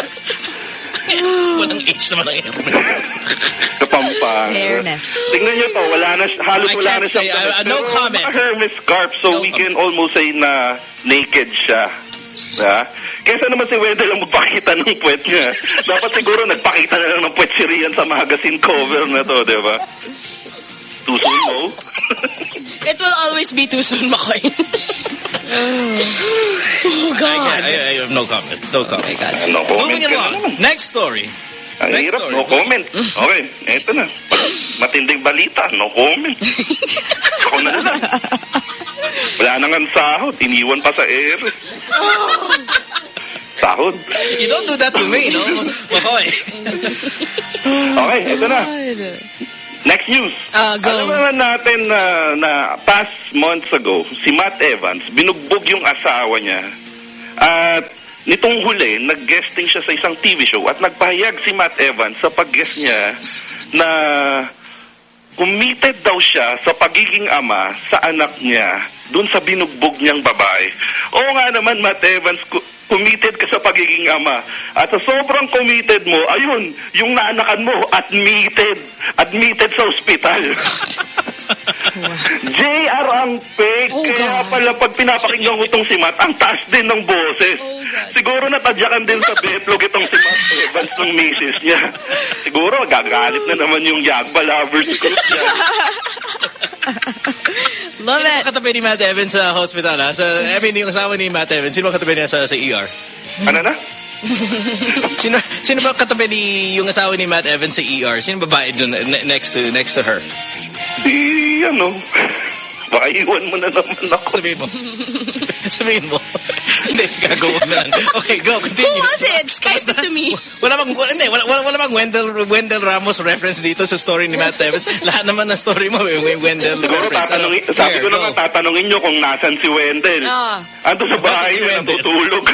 Walang H naman ang Hermes. Kapampang. Hermes. Tingnan nyo to, wala na, halos I wala can't na siyang... say, I- I- no Pero comment. Hermes scarf, so No we comment. can almost say na naked siya. Ha? Kesa naman si Wendell ang magpakita ng puwet niya. Dapat siguro nagpakita na lang ng puwet si Rian sa magazine cover na to, di ba? Too soon, no? It will always be too soon, Makoy. Oh, God. I, I, I have no comment. No comment. Oh, my God. No comment Moving ka na along. naman. Next story. Ang Next hirap, story. no comment. Okay, eto na. Matinding balita, no comment. Ako na lang. Wala nang ang sahod, iniwan pa sa air. Sahod. You don't do that to me, no? Makoy. Okay, eto na. Next news. Uh, go. Alam naman natin na, na past months ago, si Matt Evans, binugbog yung asawa niya. At nitong huli, nag-guesting siya sa isang T V show at nagpahayag si Matt Evans sa pag-guest niya na committed daw siya sa pagiging ama sa anak niya dun sa binugbog niyang babae. Oo nga naman, Matt Evans, committed ka sa pagiging ama. At sa sobrang committed mo, ayun, yung naanakan mo, admitted. Admitted sa ospital. J R ang fake. Oh, kaya God. Pala pag pinapakinggan ko itong si Matt, ang taas din ng boses. Oh, siguro natadyakan din sa betlog itong si Matt Evans ng misis niya. Siguro gagalit na naman yung Yagba Lovers group niya. Love sino it. Sino katabi ni Matt Evans sa hospital, ha? Sa, I mean, yung asawa ni Matt Evans, sino ba katabi niya sa, sa E R? Ano na? sino, sino ba katabi ni yung asawa ni Matt Evans sa E R? Sino babae dun, next to, next to her? Di, ano, baka iwan mo na naman ako. Sabihin mo. Sabihin mo. Hindi, gagawa na lang. Okay, go, continue. Who was it? Skype it to me. Wala bang, hindi, wala, wala, wala bang Wendell, Wendell Ramos reference dito sa story ni Matt Evans? Lahat naman ng story mo, may Wendell siguro reference. Tatanungin, ano? Sabi ko naman, tatanungin nyo kung nasan si Wendell. Ah. Ando sa bahay na natutulog.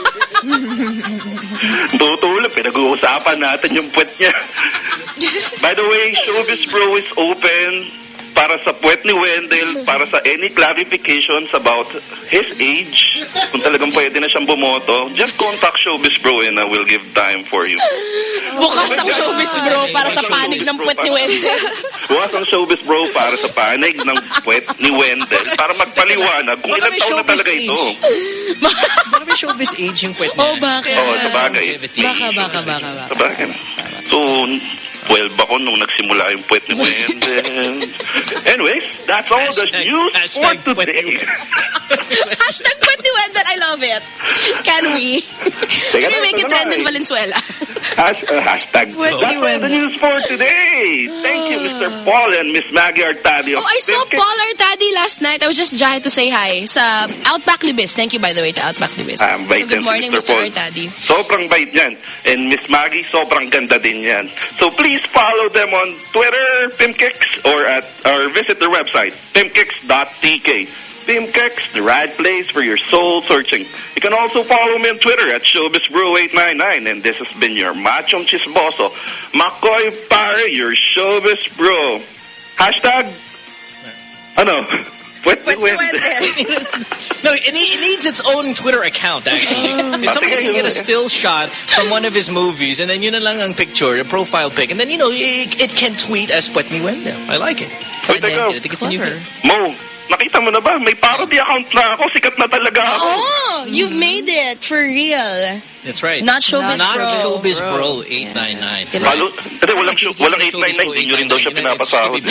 Tutulog, pinag-uusapan natin yung puwet niya. By the way, Showbiz Bro is open para sa puwet ni Wendell, para sa any clarifications about his age, kung talagang pwede na siyang bumoto, just contact Showbiz Bro and I will give time for you. Bukas ang Showbiz Bro para sa panig ng puwet ni Wendell. Bukas ang Showbiz Bro para sa panig ng puwet ni Wendell para magpaliwanag kung ilang taon na talaga ito. Baka may showbiz age yung puwet niya. Oh, bakit? Oo, sa bagay. Baka, baka, baka, baka. Sa bagay. So, twelve ako nung nagsimula yung puwet ni Wendell. Anyways, that's all the news for today. Hashtag puwet ni Wendell, I love it. Can we? Can we make it trend in Valenzuela? Has, uh, hashtag puwet ni Wendell. That's all the news for today. Thank you, Mister Paul and Miss Maggie Artadi. Oh, I saw Paul Artadi last night. I was just trying to say hi sa Outback Libis. Thank you, by the way, to Outback Libis. Um, so, good morning, Mister Artadi. Sobrang bait yan. And Miss Maggie, sobrang ganda din yan. So please follow them on Twitter, Pimkicks, or at or visit their website, pimkicks dot t k. Pimkicks, the right place for your soul searching. You can also follow me on Twitter at Showbiz Bro eight nine nine. And this has been your Machong Chismoso, Makoy Pare, your Showbiz Bro. Hashtag, ano? Puwet ni Wendell. No, it, it needs its own Twitter account, actually. If somebody can get a still shot from one of his movies, and then yun na lang ang picture, a profile pic, and then, you know, it, it can tweet as Puwet ni Wendell. I like it. Wait, I think it's a new thing. Mo, nakita mo na ba? May parody account na ako. Sikat na talaga ako. Oh, you've made it. For real. That's right. Not Showbiz Not Bro. Not Showbiz Bro eight nine nine. Malo, hindi, walang, walang eight nine nine. Hindi nyo rin daw siya pinapasahod.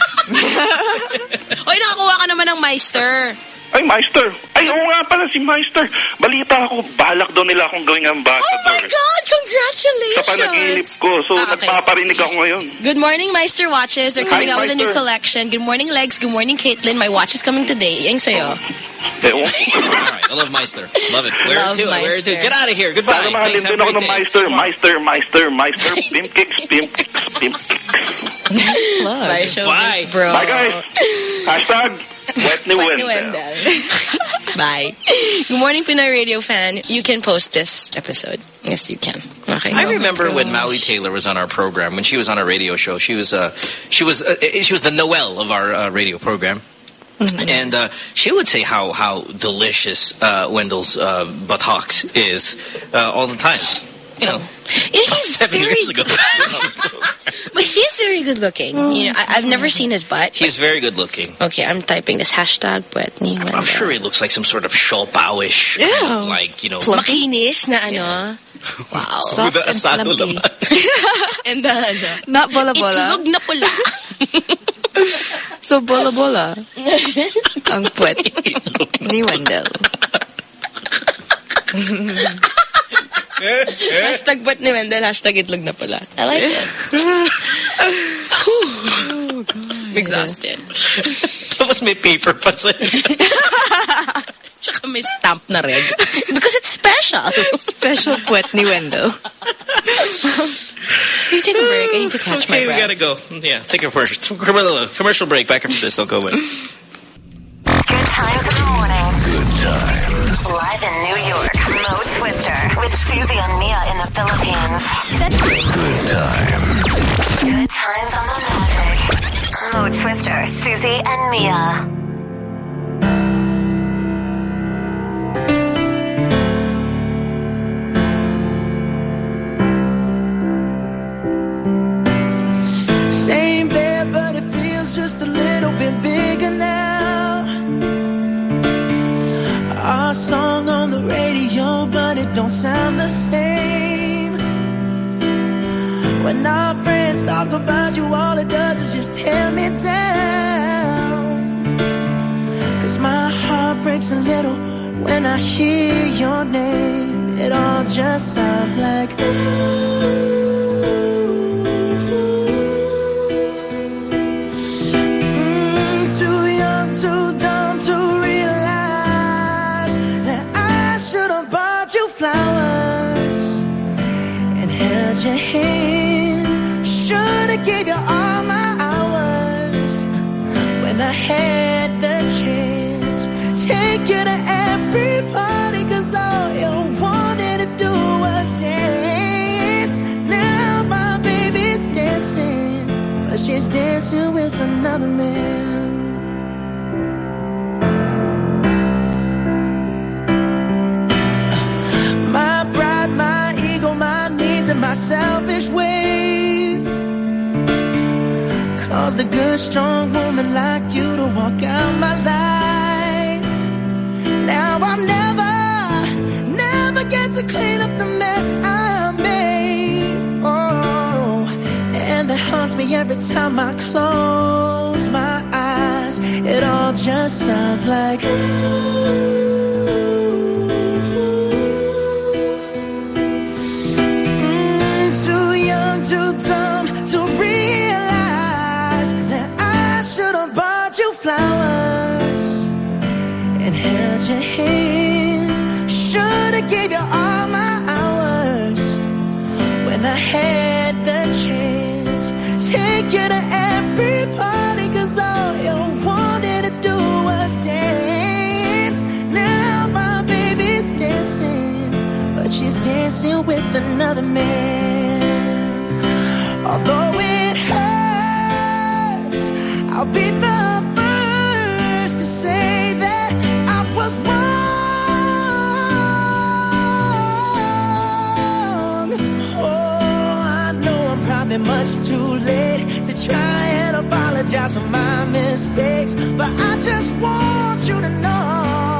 Oy, nakakuha ka naman ng Meister. Ay, Meister. Ay, oo nga pala si Meister. Balita ako, balak daw nila akong gawing ambassador. Oh my God! Congratulations! Sa panaginip ko. So, okay. Nagpaparinig ako ngayon. Good morning, Meister Watches. They're coming Hi, out with a new Meister. collection. Good morning, Legs. Good morning, Caitlin. My watch is coming today. Yung sa'yo. Eh, oh. Alright, I love Meister. Love it. Wear Love it too. Wear it too. Get out of here. Goodbye. Sana mahalin din ako ng Meister. Meister, Meister, Meister. Pimkicks, Pimkicks, Pimkicks. Bye, Showbiz Bro. Bye, guys. Hashtag Puwet ni Wendell. Bye. Good morning, Pinoy Radio fan. You can post this episode. Yes, you can. Okay. I remember when Maui Taylor was on our program, when she was on our radio show. She was, uh, she was, uh, she was the Noelle of our uh, radio program. Mm-hmm. And uh, she would say how how delicious uh, Wendell's uh, buttocks is uh, all the time. You know, it is seven very years ago. But he's very good looking. Mm. You know, I, I've never seen his butt. He's very good looking. Okay, I'm typing this hashtag Puwet ni Wendell. I'm sure he looks like some sort of Siopao-ish, yeah. kind of like, you know, makinis na ano. Yeah. Wow. Soft and slumpy. And the ano. Not bola-bola. Itlog na pula. So, bola-bola. Ang puwet ni Wendell. Hashtag Puwet ni Wendell, hashtag itlog na pula. I like it. Oh, God. Exhausted. Tapos may paper pa sa'yo. Tsaka may stamp na red. Because it's special. Special Puwet ni Wendell. Can we take a break? I need to catch okay, my breath. we gotta go. Yeah, take a commercial, commercial break. Back after this, don't go away. Good times in the morning. Good times. Live in New York, Mo Twister with Susie and Mia in the Philippines. Good times. Good times on the Magic. Mo Twister, Susie and Mia. Same bed, but it feels just a little bit bigger now. Our song on the radio, but it don't sound the same. When our friends talk about you, all it does is just tear me down. Cause my heart breaks a little when I hear your name. It all just sounds like ooh. Flowers and held your hand. Should've gave you all my hours when I had the chance. Take you to every party, cause all you wanted to do was dance. Now my baby's dancing, but she's dancing with another man. My selfish ways caused a good strong woman like you to walk out my life. Now I'll never, never get to clean up the mess I made. Oh, and that haunts me every time I close my eyes. It all just sounds like ooh. Too dumb to realize that I should have bought you flowers and held your hand. Should have gave you all my hours when I had the chance. Take you to every party, cause all you wanted to do was dance. Now my baby's dancing, but she's dancing with another man. Although it hurts, I'll be the first to say that I was wrong. Oh, I know I'm probably much too late to try and apologize for my mistakes, but I just want you to know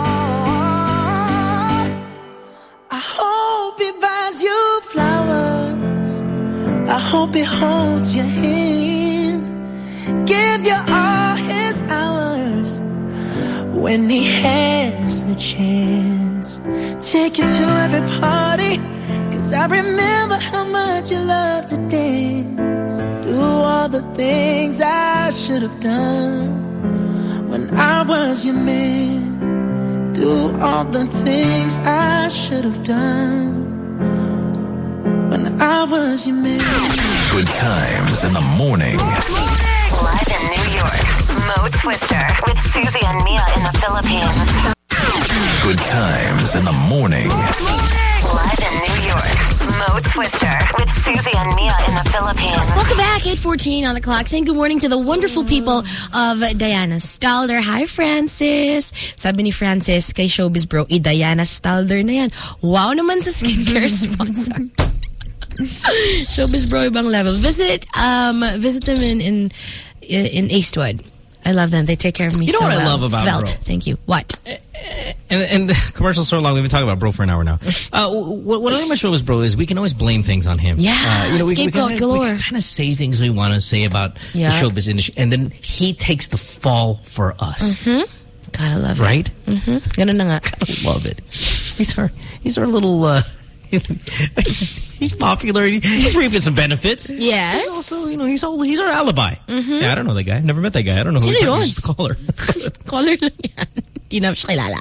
I hope he buys you flowers. I hope he holds your hand, give you all his hours when he has the chance. Take you to every party, cause I remember how much you loved to dance. Do all the things I should have done when I was your man. Do all the things I should have done when I was your man. Good times in the morning. Live in New York, Mo Twister with Susie and Mia in the Philippines. Good times in the morning. Live in New York, Mo Twister with Susie and Mia in the Philippines. Welcome back, eight fourteen on the clock. Saying good morning to the wonderful people of Diana Stalder. Hi, Francis. Sabi ni Francis, kay Showbiz Bro, i Diana Stalder na yan. Wow naman sa skincare sponsor. Showbiz Bro, ibang level. Visit, um, visit them in in in Eastwood. I love them. They take care of me. You know so what well. I love about Svelte. Bro? Thank you. What? And, and the commercial's so long, we've been talking about Bro for an hour now. Uh, what, what I like about Showbiz Bro is we can always blame things on him. Yeah, uh, you know, we, scapegoat we galore. We kind of say things we want to say about yeah. the showbiz industry, and then he takes the fall for us. Mm-hmm. Gotta love right? it. Right? Mm-hmm. Ganun na nga. I love it. He's our, he's our little... Uh, he's popular. He's reaping some benefits. Yes. He's also, you know, he's all, he's our alibi. Mm-hmm. Yeah, I don't know that guy. Never met that guy. I don't know who he's the caller. Caller lang yan. Di na siya kilala.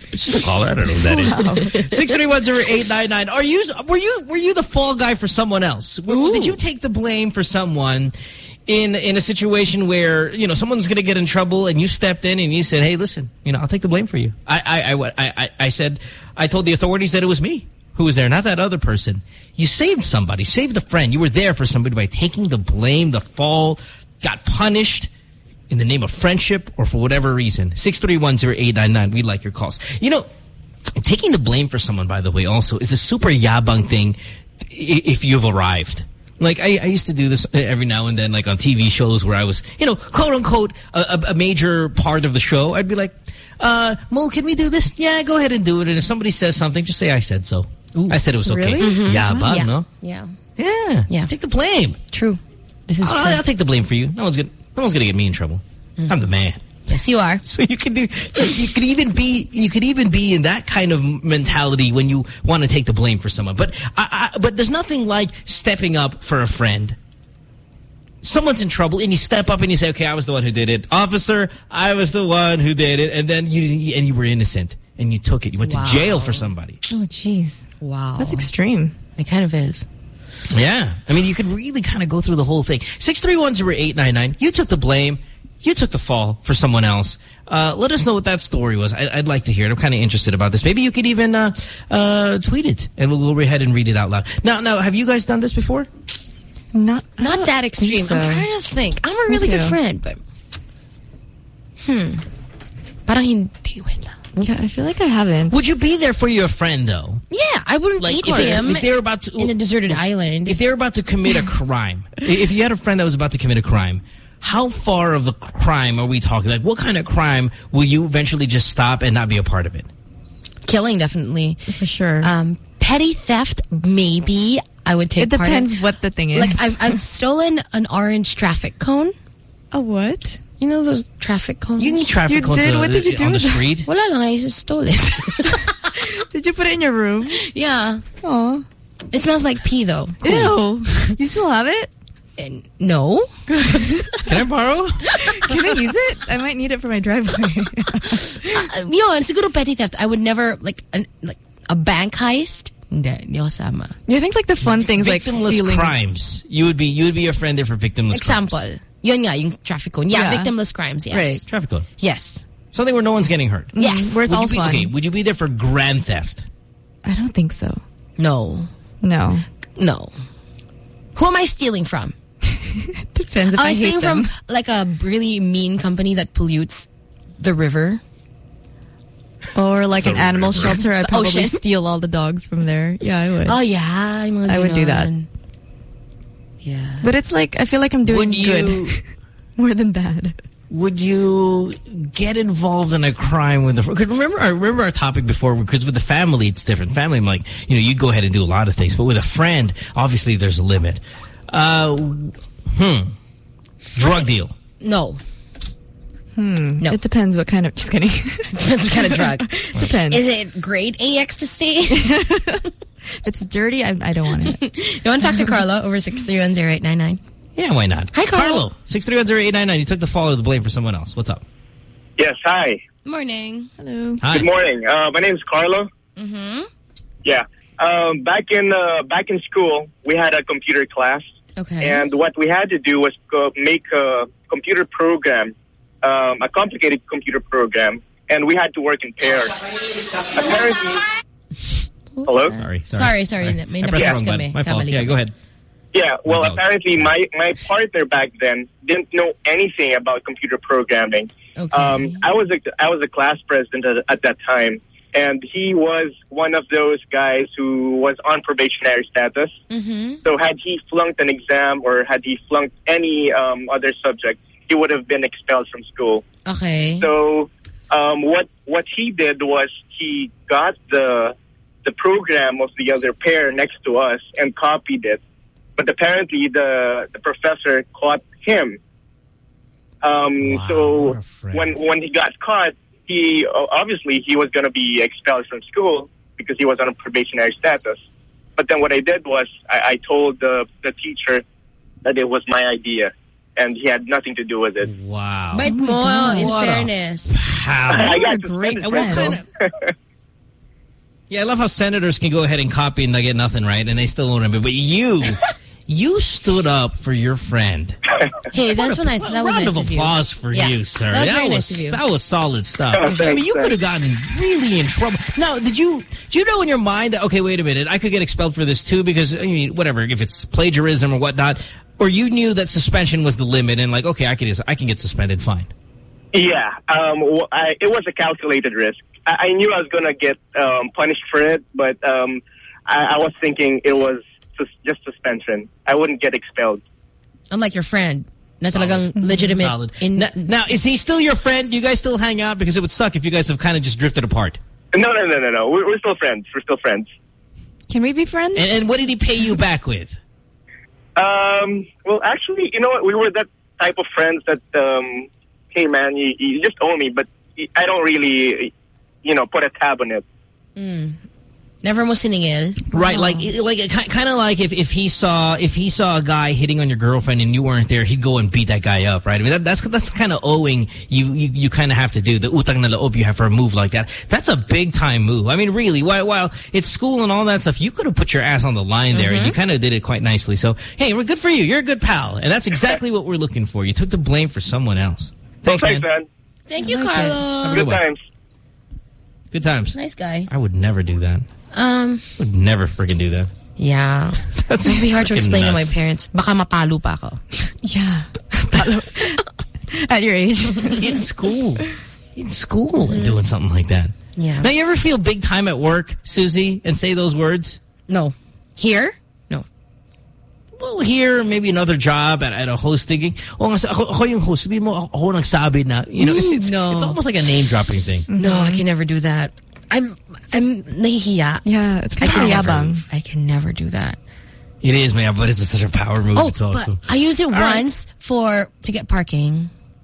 It's just a caller. I don't know who that is. Six three one zero eight nine nine. Are you? Were you? Were you the fall guy for someone else? Ooh. Did you take the blame for someone in in a situation where you know someone's going to get in trouble and you stepped in and you said, "Hey, listen, you know, I'll take the blame for you." I I I I, I said I told the authorities that it was me who was there, not that other person. You saved somebody, saved a friend. You were there for somebody by taking the blame, the fall, got punished in the name of friendship or for whatever reason. Six three one zero eight nine nine. We like your calls. You know, taking the blame for someone, by the way, also is a super yabang thing if you've arrived. Like, I, I used to do this every now and then, like on T V shows where I was, you know, quote unquote, a, a major part of the show. I'd be like, uh, Mo, can we do this? Yeah, go ahead and do it. And if somebody says something, just say I said so. Ooh. I said it was okay. Really? Mm-hmm. Yabang, yeah. no? Yeah. Yeah. Yeah. Take the blame. True. This is I'll, I'll take the blame for you. No one's gonna, no one's gonna get me in trouble. Mm. I'm the man. Yes, you are. So you can do. You could even be. You could even be in that kind of mentality when you want to take the blame for someone. But I, I, but there's nothing like stepping up for a friend. Someone's in trouble, and you step up and you say, "Okay, I was the one who did it, officer. I was the one who did it," and then you and you were innocent, and you took it. You went wow. to jail for somebody. Oh, jeez. Wow, that's extreme. It kind of is. Yeah, I mean, you could really kind of go through the whole thing. Six three one zero eight nine nine. You took the blame. You took the fall for someone else. Uh, let us know what that story was. I, I'd like to hear it. I'm kind of interested about this. Maybe you could even uh, uh, tweet it, and we'll go ahead and read it out loud. Now, now, have you guys done this before? Not, not that extreme. So. I'm trying to think. I'm a really good friend, but hmm, parang hindi. Wait lang. Yeah, I feel like I haven't. Would you be there for your friend, though? Yeah, I wouldn't like eat if him they, if they're about to, in a deserted island. If they're about to commit a crime, if you had a friend that was about to commit a crime, how far of the crime are we talking? Like, what kind of crime will you eventually just stop and not be a part of it? Killing, definitely. For sure. Um, petty theft, maybe I would take It depends part what the thing is. Like, I've, I've stolen an orange traffic cone. A what? You know those traffic cones? You need traffic you cones did? Uh, what did you do on the street? Wala lang, I just stole it. Did you put it in your room? Yeah. Aw. It smells like pee, though. Cool. Ew. You still have it? And no. Can I borrow? Can I use it? I might need it for my driveway. uh, yo, and siguro petty theft. I would never, like, an, like a bank heist. Hindi, hindi ako sama. You think like the fun things like victimless stealing crimes. You would be you would be a friend there for victimless Example. crimes. Example. Yun nga, yung traffic cone. Yeah, yeah, victimless crimes, yes. Right. Traffic cone. Yes. Something where no one's getting hurt. Yes. Mm-hmm. Where it's would all be, fun. Okay, would you be there for grand theft? I don't think so. No. No. No. Who am I stealing from? Depends if I, I was hate stealing them. from like a really mean company that pollutes the river. Or like the an animal river. shelter. I'd The probably ocean. steal all the dogs from there. Yeah, I would. Oh, yeah. Yung mga I would do that. ganon. Yeah. But it's like, I feel like I'm doing Would you, good. More than bad. Would you get involved in a crime with the... Because remember, I remember our topic before, because with the family, it's different. Family, I'm like, you know, you'd go ahead and do a lot of things. But with a friend, obviously there's a limit. Uh, hmm. Drug deal. No. Hmm. No. It depends what kind of... Just kidding. Depends what kind of drug. Depends. Is it grade A ecstasy? If it's dirty, I, I don't want it. You want to talk to Carlo over six three one zero eight nine nine? Yeah, why not? Hi, Carlo. Carlo, six three one zero eight nine nine. You took the fall or the blame for someone else. What's up? Yes, hi. Morning. Hello. Hi. Good morning. Uh, my name's Carlo. Mm-hmm. Yeah. Um, back in uh, back in school, we had a computer class. Okay. And what we had to do was go make a computer program, um, a complicated computer program, and we had to work in pairs. Apparently... Hello? Sorry, sorry. Sorry, sorry. sorry. May I pressed the nabas wrong kami. button. My fault. Kamali Yeah, kami. go ahead. Yeah, well, Without. apparently my, my partner back then didn't know anything about computer programming. Okay. Um, I was a, I was a class president at, at that time, and he was one of those guys who was on probationary status. Mm-hmm. So had he flunked an exam or had he flunked any um, other subject, he would have been expelled from school. Okay. So um, what what he did was he got the the program of the other pair next to us and copied it. But apparently the the professor caught him. Um, Wow, so what a friend. when when he got caught, he uh, obviously he was going to be expelled from school because he was on a probationary status. But then what I did was I, I told the the teacher that it was my idea. and he had nothing to do with it. Wow. Bait mo, in What a fairness. I got great suspended. Yeah, I love how senators can go ahead and copy and they get nothing, right? And they still won't remember. But you, you stood up for your friend. Hey, that's what nice. That was Round nice of of you. applause for Yeah. you, sir. That was very was, nice of you. that was solid stuff. Oh, I mean, thanks, you could have thanks. gotten really in trouble. Now, did you do you know in your mind that, okay, wait a minute, I could get expelled for this too because, I mean, whatever, if it's plagiarism or whatnot, or you knew that suspension was the limit and like, okay, I can, I can get suspended, fine. Yeah, um, w- I, it was a calculated risk. I, I knew I was going to get um, punished for it, but um, I, I was thinking it was sus just suspension. I wouldn't get expelled. Unlike your friend. Na talagang legitimate. Solid. In, now, now, is he still your friend? Do you guys still hang out? Because it would suck if you guys have kind of just drifted apart. No, no, no, no, no. We're, we're still friends. We're still friends. Can we be friends? And, and what did he pay you back with? Um, well, actually, you know what? We were that type of friends that, um, hey, man, you, you just owe me, but I don't really, you know, put a tab on it. Mm. Never mo siningil. Right, like, like kind of like if, if he saw if he saw a guy hitting on your girlfriend and you weren't there, he'd go and beat that guy up, right? I mean, that, that's that's the kind of owing you you, you kind of have to do. The utang na loob you have for a move like that. That's a big time move. I mean, really, while while it's school and all that stuff, you could have put your ass on the line there, mm-hmm. and you kind of did it quite nicely. So, hey, we're good for you. You're a good pal, and that's exactly what we're looking for. You took the blame for someone else. Thanks, well, thanks man. man. Thank you, Have a Carlo. good Good times. Good times. Nice guy. I would never do that. Um, would never freaking do that. Yeah. That's It'd be hard to explain nuts. to my parents. Baka mapalo pa ako. Yeah. At your age. In school. In school and doing something like that. Yeah. Now, you ever feel big time at work, Susie, and say those words? No. Here? No. Well, here, maybe another job at, at a hosting gig. O, ako, ako yung host. Sabihin mo, ako nagsabi na. You know, it's, No. it's almost like a name-dropping thing. No, I can never do that. I'm, I'm nahihiya. Yeah, it's I can pretty never, yabang. I can never do that. It is, man, but it's such a power move. Oh, it's awesome. but I used it All once right. for, to get parking.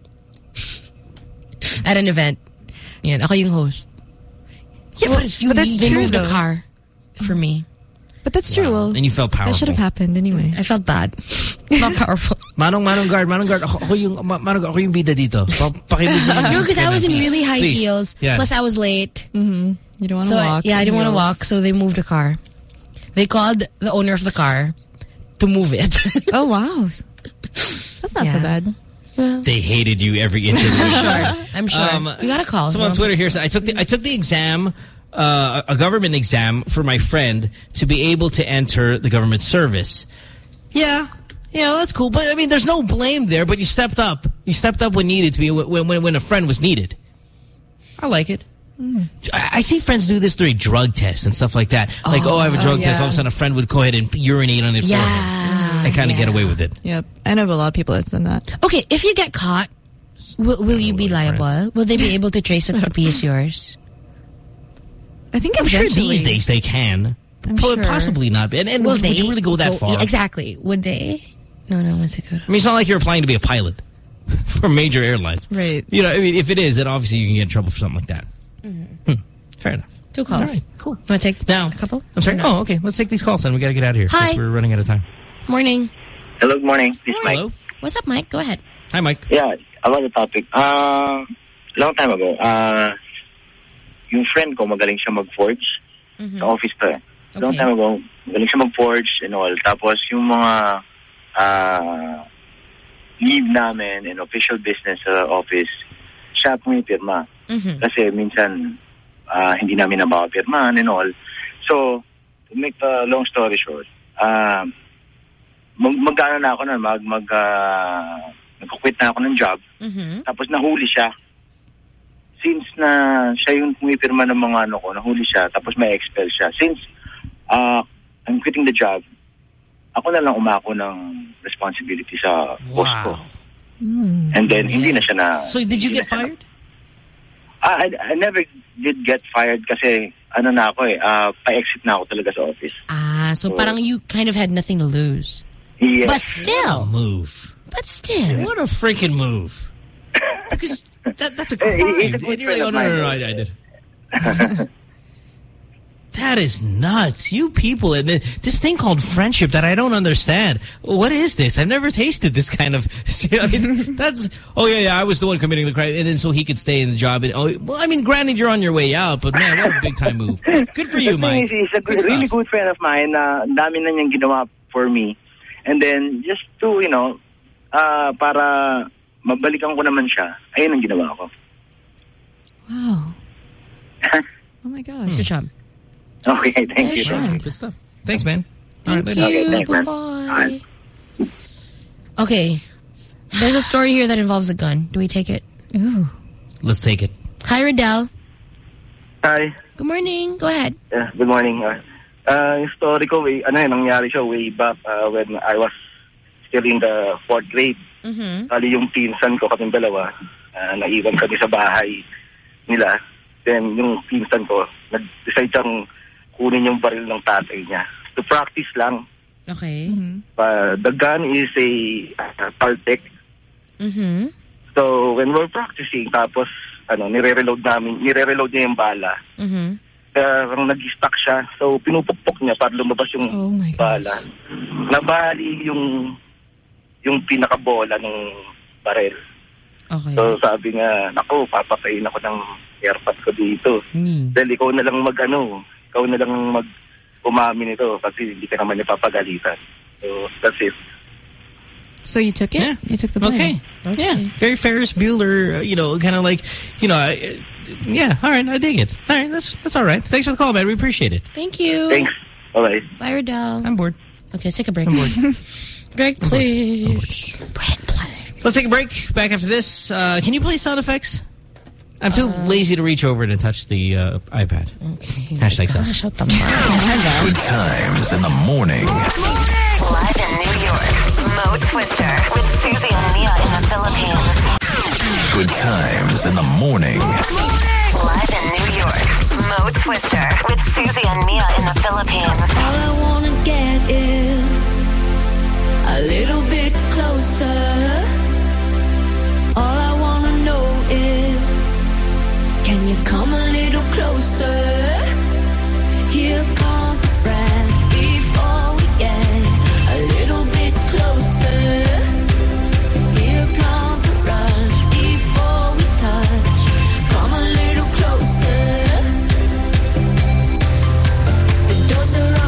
At an event. Yan, ako yung host. Yeah, well, but it's you. But that's They true, moved the though. car for me. But that's true. Well, And you felt powerful. that should have happened anyway. I felt bad. Not powerful. Manong, Manong guard, Manong guard. Ako, ako yung, ma- Manong, ako yung bida dito. Pa- pakibig naman No, yung because I was in please. really high Please. heels. Yeah. Plus, I was late. Mm-hmm. You don't want to So, I- walk. yeah, I didn't want to heels. walk, so they moved the car. They called the owner of the car to move it. Oh, wow. That's not so Yeah. bad. Well, They hated you every inch of the way. sure. I'm sure. Um, we got a call. Someone on No. Twitter here said, I took the, I took the exam, uh, a government exam for my friend to be able to enter the government service. Yeah. Yeah, that's cool. But, I mean, there's no blame there, but you stepped up. You stepped up when needed to be, when, when, when a friend was needed. I like it. Mm. I, I see friends do this during drug tests and stuff like that. Like, oh, I have a drug oh, test. yeah. All of a sudden, a friend would go ahead and urinate on it Yeah. for him. And kind of yeah. get away with it. Yep. I know a lot of people that's done that. Okay, if you get caught, will, will you be liable? Will they be able to trace it to be as yours? I think I'm sure eventually. these days they can. I'm Po- sure. Possibly not. And, and Will would they you really go that go- far? yeah, exactly. Would they? No, no, it's a good. I mean, it's not like you're applying to be a pilot for major airlines. Right. You know, I mean, if it is, then obviously you can get in trouble for something like that. Mm-hmm. Hmm. Fair enough. Two calls. All right, cool. Want to take Now, a couple? I'm sorry. Or no? Oh, okay. Let's take these calls then. We got to get out of here. Hi. Because we're running out of time. Morning. Hello, good morning. This is Mike. Hello. What's up, Mike? Go ahead. Hi, Mike. Yeah, about the topic. Uh, long time ago, uh, yung friend ko, magaling siya mag-forge. Mm-hmm. Sa office to eh. Long Okay. time ago, magaling siya mag-forge and all. Tapos yung mga uh, leave namin and official business sa office, siya pumipirma. Mm-hmm. Kasi minsan, uh, hindi namin nabapirmahan and all. So, to make a long story short, uh, mag magkano na ako nun, mag, mag, uh, nag-quit na ako ng job, Mm-hmm. tapos nahuli siya. Since na siya yung pumipirma ng mga ano ko, nahuli siya, tapos may expel siya. Since uh, I'm quitting the job, ako na lang umako ng responsibility sa boss ko. Mm. And then, hindi na siya na... So, did you hindi get na siya fired? na- Ah, I, I never did get fired kasi ano na ako eh, uh, pa-exit na ako talaga sa office. Ah, so parang you kind of had nothing to lose. Yes. But still. What a move. But still. What a freaking move. Because that, that's a Eh, crime. it's a good And you're like, friend oh, of no, no, no, mine. I, I did. That is nuts. You people, and this thing called friendship that I don't understand. What is this? I've never tasted this kind of... I mean, that's... Oh, yeah, yeah, I was the one committing the crime. And then so he could stay in the job. And, oh, well, I mean, granted, you're on your way out. But, man, what a big-time move. Good for you, Mike. He's a good, really good friend of mine. Uh, dami na niyang ginawa for me. And then, just to, you know, uh, para mabalikan ko naman siya, ayun ang ginawa ko. Wow. Oh, my gosh. Good job. Okay, thank you. Sure. Good stuff. Thanks, man. Thank All right, you. Okay, thanks, man. Bye. Okay. There's a story here that involves a gun. Do we take it? Ooh. Let's take it. Hi, Riddell. Hi. Good morning. Go ahead. Yeah, good morning. Uh, uh, yung story ko, way, ano yun, nangyari siya way back uh, when I was still in the fourth grade. Mm-hmm. Kali yung pinsan ko, kaming dalawa, uh, naiwan kami sa bahay nila. Then, yung pinsan ko, nag-decide siyang kunin yung baril ng tatay niya. To practice lang. Okay. Mm-hmm. Uh, the gun is a uh, Caltech. Mm-hmm. So, when we're practicing, tapos, ano, nire-reload namin, nire-reload niya yung bala. Mm-hmm. Kaya, nag-stuck siya. So, pinupukpok niya para lumabas yung oh my bala. Nabali yung, yung pinakabola ng baril. Okay. So, sabi nga, naku, papatayin ako ng airpot ko dito. Mm. Dahil ikaw na lang mag, ano, ikaw na lang mag umami nito kasi hindi ka naman napapagalitan. So, that's it. So you took it? Yeah. You took the blame. Okay. okay. Yeah. Very Ferris Bueller, uh, you know, kind of like, you know, uh, yeah, all right, I dig it. All right, that's that's all right. Thanks for the call, man. We appreciate it. Thank you. Thanks. All right. Bye, Riddell. I'm bored. Okay, let's take a break. I'm bored. Break, please. Break, please. Let's take a break. Back after this. Uh, can you play sound effects? I'm too uh, lazy to reach over and touch the uh, iPad. Okay. Hashtag sound. Good times in the morning. Live in New York, Mo Twister with Susie and Mia in the Philippines. Good times in the morning. Live in New York, Mo Twister with Susie and Mia in the Philippines. All I wanna get is a little bit closer. All I wanna know is, can you come a little closer? Here comes the breath before we get a little bit closer. Here comes the rush before we touch. Come a little closer. The doors are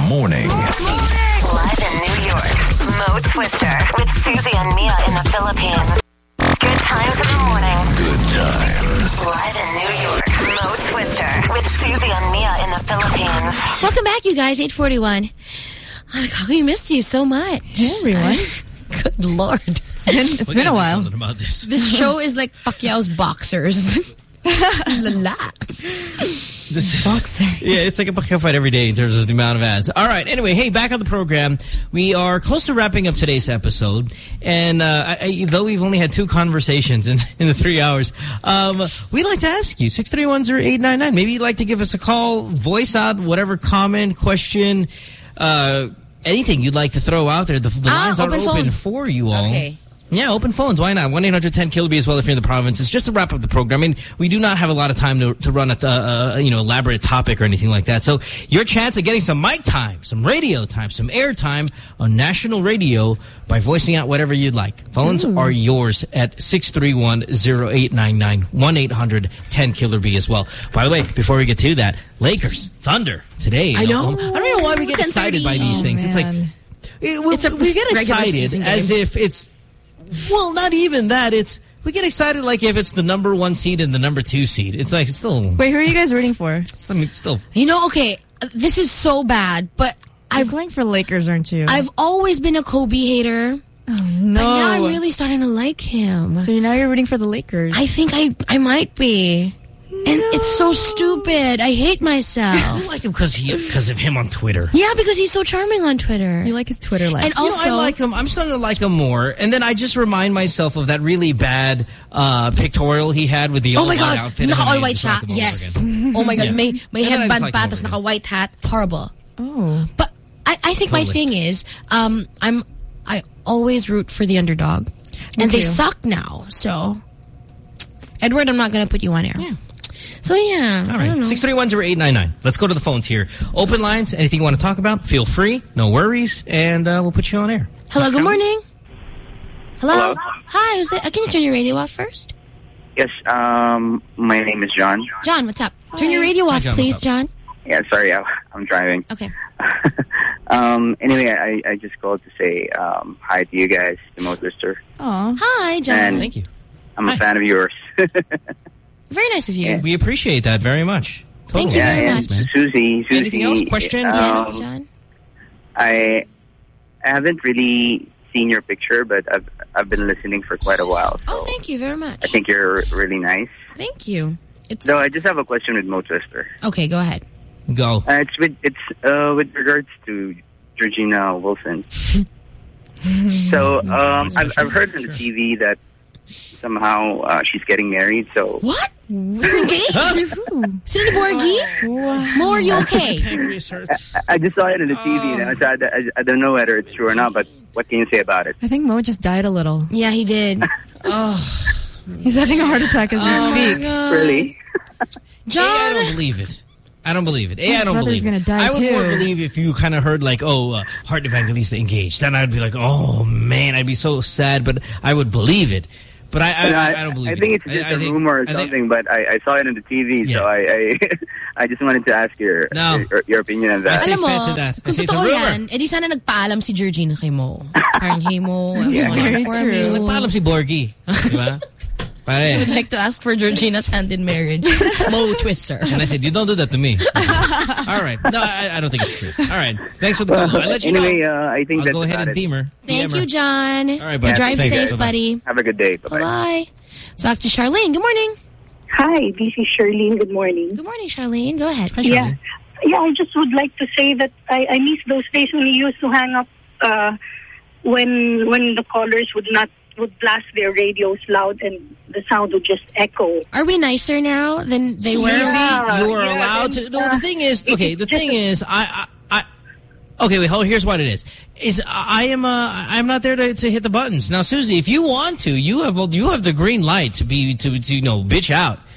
morning. Live in New York, Mo Twister with Susie and Mia in the Philippines. Good times in the morning. Good times. Live in New York, Mo Twister with Susie and Mia in the Philippines. Welcome back, you guys. eight forty-one. Oh, God, we missed you so much. Hey, everyone. Good Lord. It's been, it's been a while. About this. This show is like Pacquiao's boxers. La la. This boxer. Yeah, it's like a Pacquiao fight every day in terms of the amount of ads. All right. Anyway, hey, back on the program. We are close to wrapping up today's episode. And uh, I, I, though we've only had two conversations in, in the three hours, um, we'd like to ask you, six three one zero eight nine nine. Maybe you'd like to give us a call, voice out whatever comment, question, uh, anything you'd like to throw out there. The, the ah, lines are open open phones. for you all. Okay. Yeah, open phones. Why not? one eight hundred ten K I L B as well if you're in the provinces. Just to wrap up the program. I mean, we do not have a lot of time to, to run a, uh, uh, you know, elaborate topic or anything like that. So your chance of getting some mic time, some radio time, some air time on national radio by voicing out whatever you'd like. Phones Ooh. are yours at six three one zero eight nine nine, one eight hundred ten K I L B as well. By the way, before we get to that, Lakers, Thunder today. I know. Um, I don't know why we get excited by these oh, things. Man. It's like, it, we, It's a we get regular excited as if it's, well, not even that. It's we get excited like if it's the number one seed and the number two seed. It's like it's still. Wait, who are you guys rooting for? It's, I mean, it's still. You know, okay, this is so bad, but I'm I'm going for Lakers, aren't you? I've always been a Kobe hater. Oh no! But now I'm really starting to like him. So now you're rooting for the Lakers. I think I I might be. And no. It's so stupid. I hate myself. I like him because he because of him on Twitter. Yeah, because he's so charming on Twitter. You like his Twitter life. And you also, know, I like him. I'm starting to like him more. And then I just remind myself of that really bad uh, pictorial he had with the oh all my white God. outfit. Naka and all white hat. like Yes. Oh my God. Yeah. May may And then I just headband like pa, him tas over naka white hat. Horrible. Oh. But I, I think Totally. my thing is, um, I'm I always root for the underdog, Me and too. they suck now. So, Edward, I'm not going to put you on air. Yeah. So yeah. All I don't right. know. six three one zero eight nine nine. Let's go to the phones here. Open lines. Anything you want to talk about? Feel free. No worries. And uh, we'll put you on air. Hello. Good morning. Hello. Hello. Hi. Who's that? Uh, Can you turn your radio off first? Yes, um, my name is John. John, what's up? Turn your radio Hi, off, John, please, what's up? John. Yeah, sorry, I, I'm driving. Okay. um, anyway, I, I just called to say um, hi to you guys, the Mo Twister. Aw. Hi, John. And Thank you. I'm Hi. a fan of yours. Very nice of you. Yeah. We appreciate that very much. Totally. Thank you yeah, very and much. man. Susie, Susie. Anything else? Question? Um, Yes, John. I I haven't really seen your picture, but I've I've been listening for quite a while. So Oh, thank you very much. I think you're really nice. Thank you. It's So I just have a question with Mo Twister. okay. Go ahead. Go. Uh, it's with it's uh, with regards to Georgina Wilson. So um, I've I've heard on the T V that somehow uh, she's getting married. So What? She's engaged? Sino ni Borgie? Mo, are you okay? Pancreas hurts. I, I just saw it on the T V, now, so I, I, I don't know whether it's true or not. But what can you say about it? I think Mo just died a little. Yeah, he did. Oh. He's having a heart attack as we Oh my speak. God. Really? John. A, I don't believe it. I don't believe it. A, My I don't brother's believe gonna it. die I would more too. believe if you kind of heard like, oh, uh, Heart Evangelista engaged. Then I'd be like, oh, man, I'd be so sad. But I would believe it. But I, I, No, I, I don't believe I it. think it's just I, a I think, rumor or I think- something, but I, I saw it on the T V, Yeah. so I I, I just wanted to ask your No. your, your opinion on I that. say Alam mo, fan to that. kung Kasi it's a totoo rumor. yan, edi sana nagpaalam si Georgina kay Mo. Parang, hey Mo, I was Yeah. wondering Very for true. you. Nagpaalam si Borgie. Diba? I would Pare. like to ask for Georgina's hand in marriage. Mo Twister. And I said, you don't do that to me. All right. No, I, I don't think it's true. All right. Thanks for the call. I'll let you anyway, know. uh, I think I'll that's go ahead about and it. deem her. Thank D M you, John. All right, bye. Drive Thanks. safe, Bye-bye. buddy. Have a good day. Bye-bye. Bye. Let's talk to Charlene. Good morning. Hi, this is Charlene. Good morning. Good morning, Charlene. Go ahead. Hi, Yeah, Charlene. yeah. I just would like to say that I, I miss those days when we used to hang up uh, when when the callers would not would blast their radios loud and the sound would just echo. Are we nicer now than they were? Yeah. You are yeah, allowed to. and, No, uh, the thing is, okay. The it's thing just is, I, I, I. Okay, wait. Hold. Here's what it is. Is I am. Uh, I'm not there to, to hit the buttons. Now, Susie, if you want to, you have. You have the green light to be to, to you know bitch out.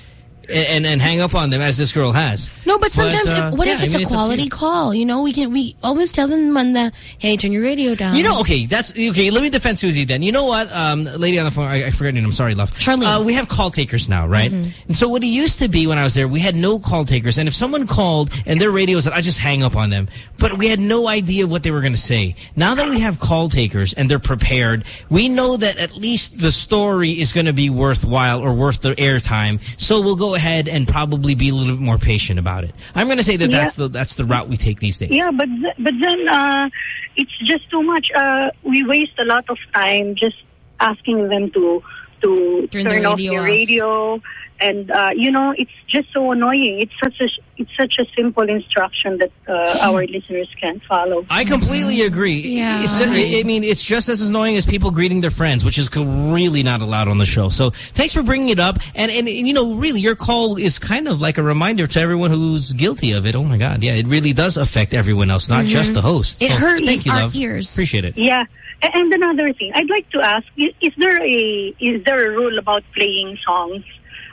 and and hang up on them as this girl has. No, but sometimes, but, uh, if, what yeah, if it's I mean, a quality it's call? You know, we can we always tell them on the, hey, turn your radio down. You know, okay, that's okay. Let me defend Susie then. You know what, um, lady on the phone, I, I forgot your name. I'm sorry, love. Charlene. Uh, we have call takers now, right? Mm-hmm. And so what it used to be when I was there, we had no call takers, and if someone called and their radio said, I just hang up on them. But we had no idea what they were going to say. Now that we have call takers and they're prepared, we know that at least the story is going to be worthwhile or worth the airtime. So we'll go ahead and probably be a little bit more patient about it. I'm going to say that Yeah. that's the that's the route we take these days. Yeah, but th- but then uh, it's just too much. Uh, we waste a lot of time just asking them to to Turn turn, the off radio the off. radio, and uh, you know, it's just so annoying. It's such a it's such a simple instruction that uh, our listeners can follow. I completely agree. Yeah. It's, I I mean, it's just as annoying as people greeting their friends, which is really not allowed on the show. So thanks for bringing it up. And, and, and, you know, really, your call is kind of like a reminder to everyone who's guilty of it. Oh, my God. Yeah, it really does affect everyone else, not Mhm. just the host. It So hurts thank you, our love. ears. Appreciate it. Yeah. A- And another thing, I'd like to ask: is, is there a is there a rule about playing songs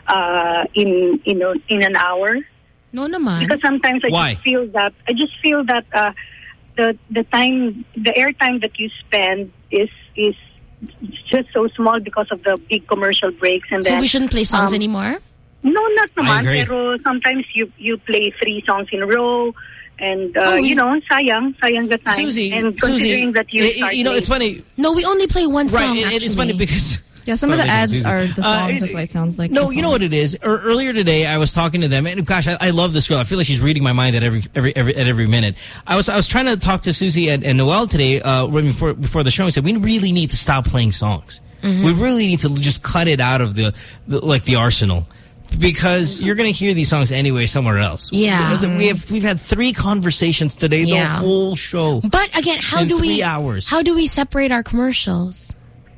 uh, in in a, in an hour? No, naman. Because sometimes I Why? just feel that I just feel that uh, the the time the airtime that you spend is is just so small because of the big commercial breaks, and So then we shouldn't play songs um, anymore? No, not I naman. agree. Pero sometimes you you play three songs in a row. And, uh, Oh, you we- know, sayang, sayang the time. Susie, and Susie, considering that you y- start you know, it's late. funny. No, we only play one Right, song, and, and actually. it's funny because... Yeah, some of the Sorry, ads Susie. are the Uh, songs. it- That's why it sounds like No, the you know song. what it is? Er, earlier today, I was talking to them, and gosh, I, I love this girl. I feel like she's reading my mind at every every, every at every minute. I was I was trying to talk to Susie and, and Noel today, uh, right before before the show. I said we really need to stop playing songs. Mhm. We really need to just cut it out of the, the like the arsenal. Because you're going to hear these songs anyway somewhere else. Yeah. we have we've had three conversations today, the Yeah. whole show. But again, how in do we three hours? how do we separate our commercials?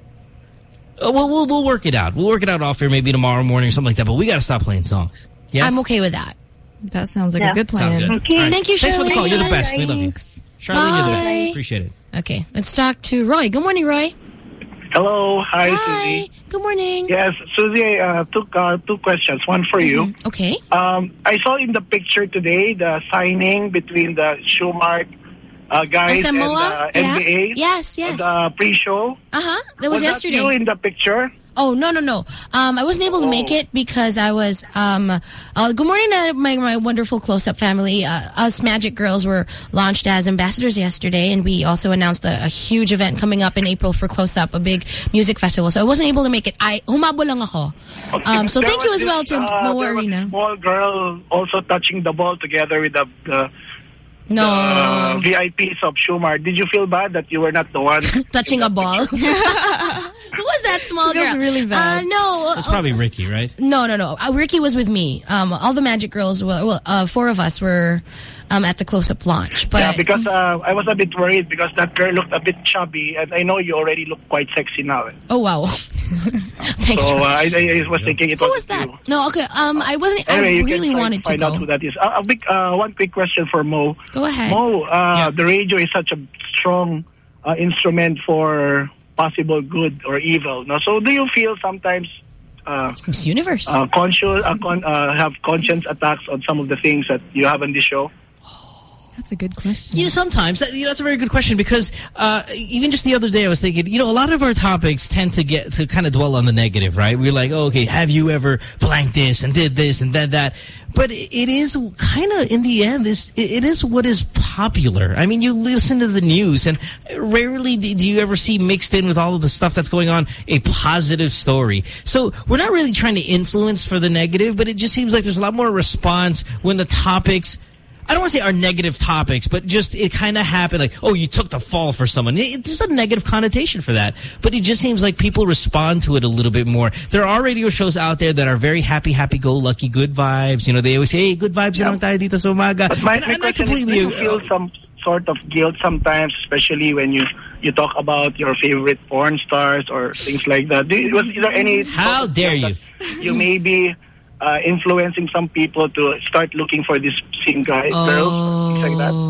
Uh, well, we'll we'll work it out. We'll work it out off here maybe tomorrow morning or something like that. But we got to stop playing songs. Yes, I'm okay with that. That sounds like Yeah. a good plan. Sounds good. Okay. All right. Thank you, Thanks for the call. You're the Charlene. best. We love you. Charlene, you're the Bye. best. Appreciate it. Okay, let's talk to Roy. Good morning, Roy. Hello. Hi, Hi. Susie. Good morning. Yes, Susie, uh, two, uh, two questions. One for you. Okay. Um, I saw in the picture today the signing between the Schumark uh, guys and Asamoah? the N B A. Yeah. Yes, yes. The pre-show. Uh-huh. That was, yesterday. That you in the picture? Oh, no, no, no. Um, I wasn't able to make it because I was, um, uh, good morning to my, my wonderful close-up family. Uh, us Magic Girls were launched as ambassadors yesterday, and we also announced a, a huge event coming up in April for Close-Up, a big music festival. So I wasn't able to make it. I, humabo lang ako. Um, so There thank you was as well this, to uh, Moa there was Arena. a small girl also touching the ball together with the, the, No. the V I Ps of Schumark. Did you feel bad that you were not the one? Touching a ball. Who was that small Feels girl? really bad. Uh, no. It's probably Ricky, right? No, no, no. Uh, Ricky was with me. Um, all the Magic Girls, well, well uh, four of us were um, at the close-up launch. But yeah, because uh, I was a bit worried because that girl looked a bit chubby, and I know you already look quite sexy now. oh wow, thanks. So for- uh, I, I was thinking it Who was was that? No, okay. Um, I wasn't. Anyway, I you really can try wanted to find go. out who that is. Uh, a big, uh, one quick question for Mo. Go ahead. Mo, uh, the radio is such a strong uh, instrument for possible good or evil. No? So do you feel sometimes uh, Miss Universe uh, conscious, uh, con uh, have conscience attacks on some of the things that you have on this show? That's a good question. You know, sometimes that, you know, that's a very good question because uh, even just the other day I was thinking, you know, a lot of our topics tend to get to kind of dwell on the negative, right? We're like, oh, okay, have you ever blanked this and did this and did that? But it is kind of, in the end, this it is what is popular. I mean, you listen to the news and rarely do you ever see mixed in with all of the stuff that's going on a positive story. So we're not really trying to influence for the negative, but it just seems like there's a lot more response when the topics, I don't want to say are negative topics, but just it kind of happened like, oh, you took the fall for someone. It, there's a negative connotation for that. But it just seems like people respond to it a little bit more. There are radio shows out there that are very happy, happy-go-lucky, good vibes. You know, they always say, hey, good vibes lang tayo dito sa umaga. But my, And- my and I question completely is, do you feel some sort of guilt sometimes, especially when you, you talk about your favorite porn stars or things like that? Do you, was is there any... How dare you? You may be uh, influencing some people to start looking for these same guys, girls, things like that?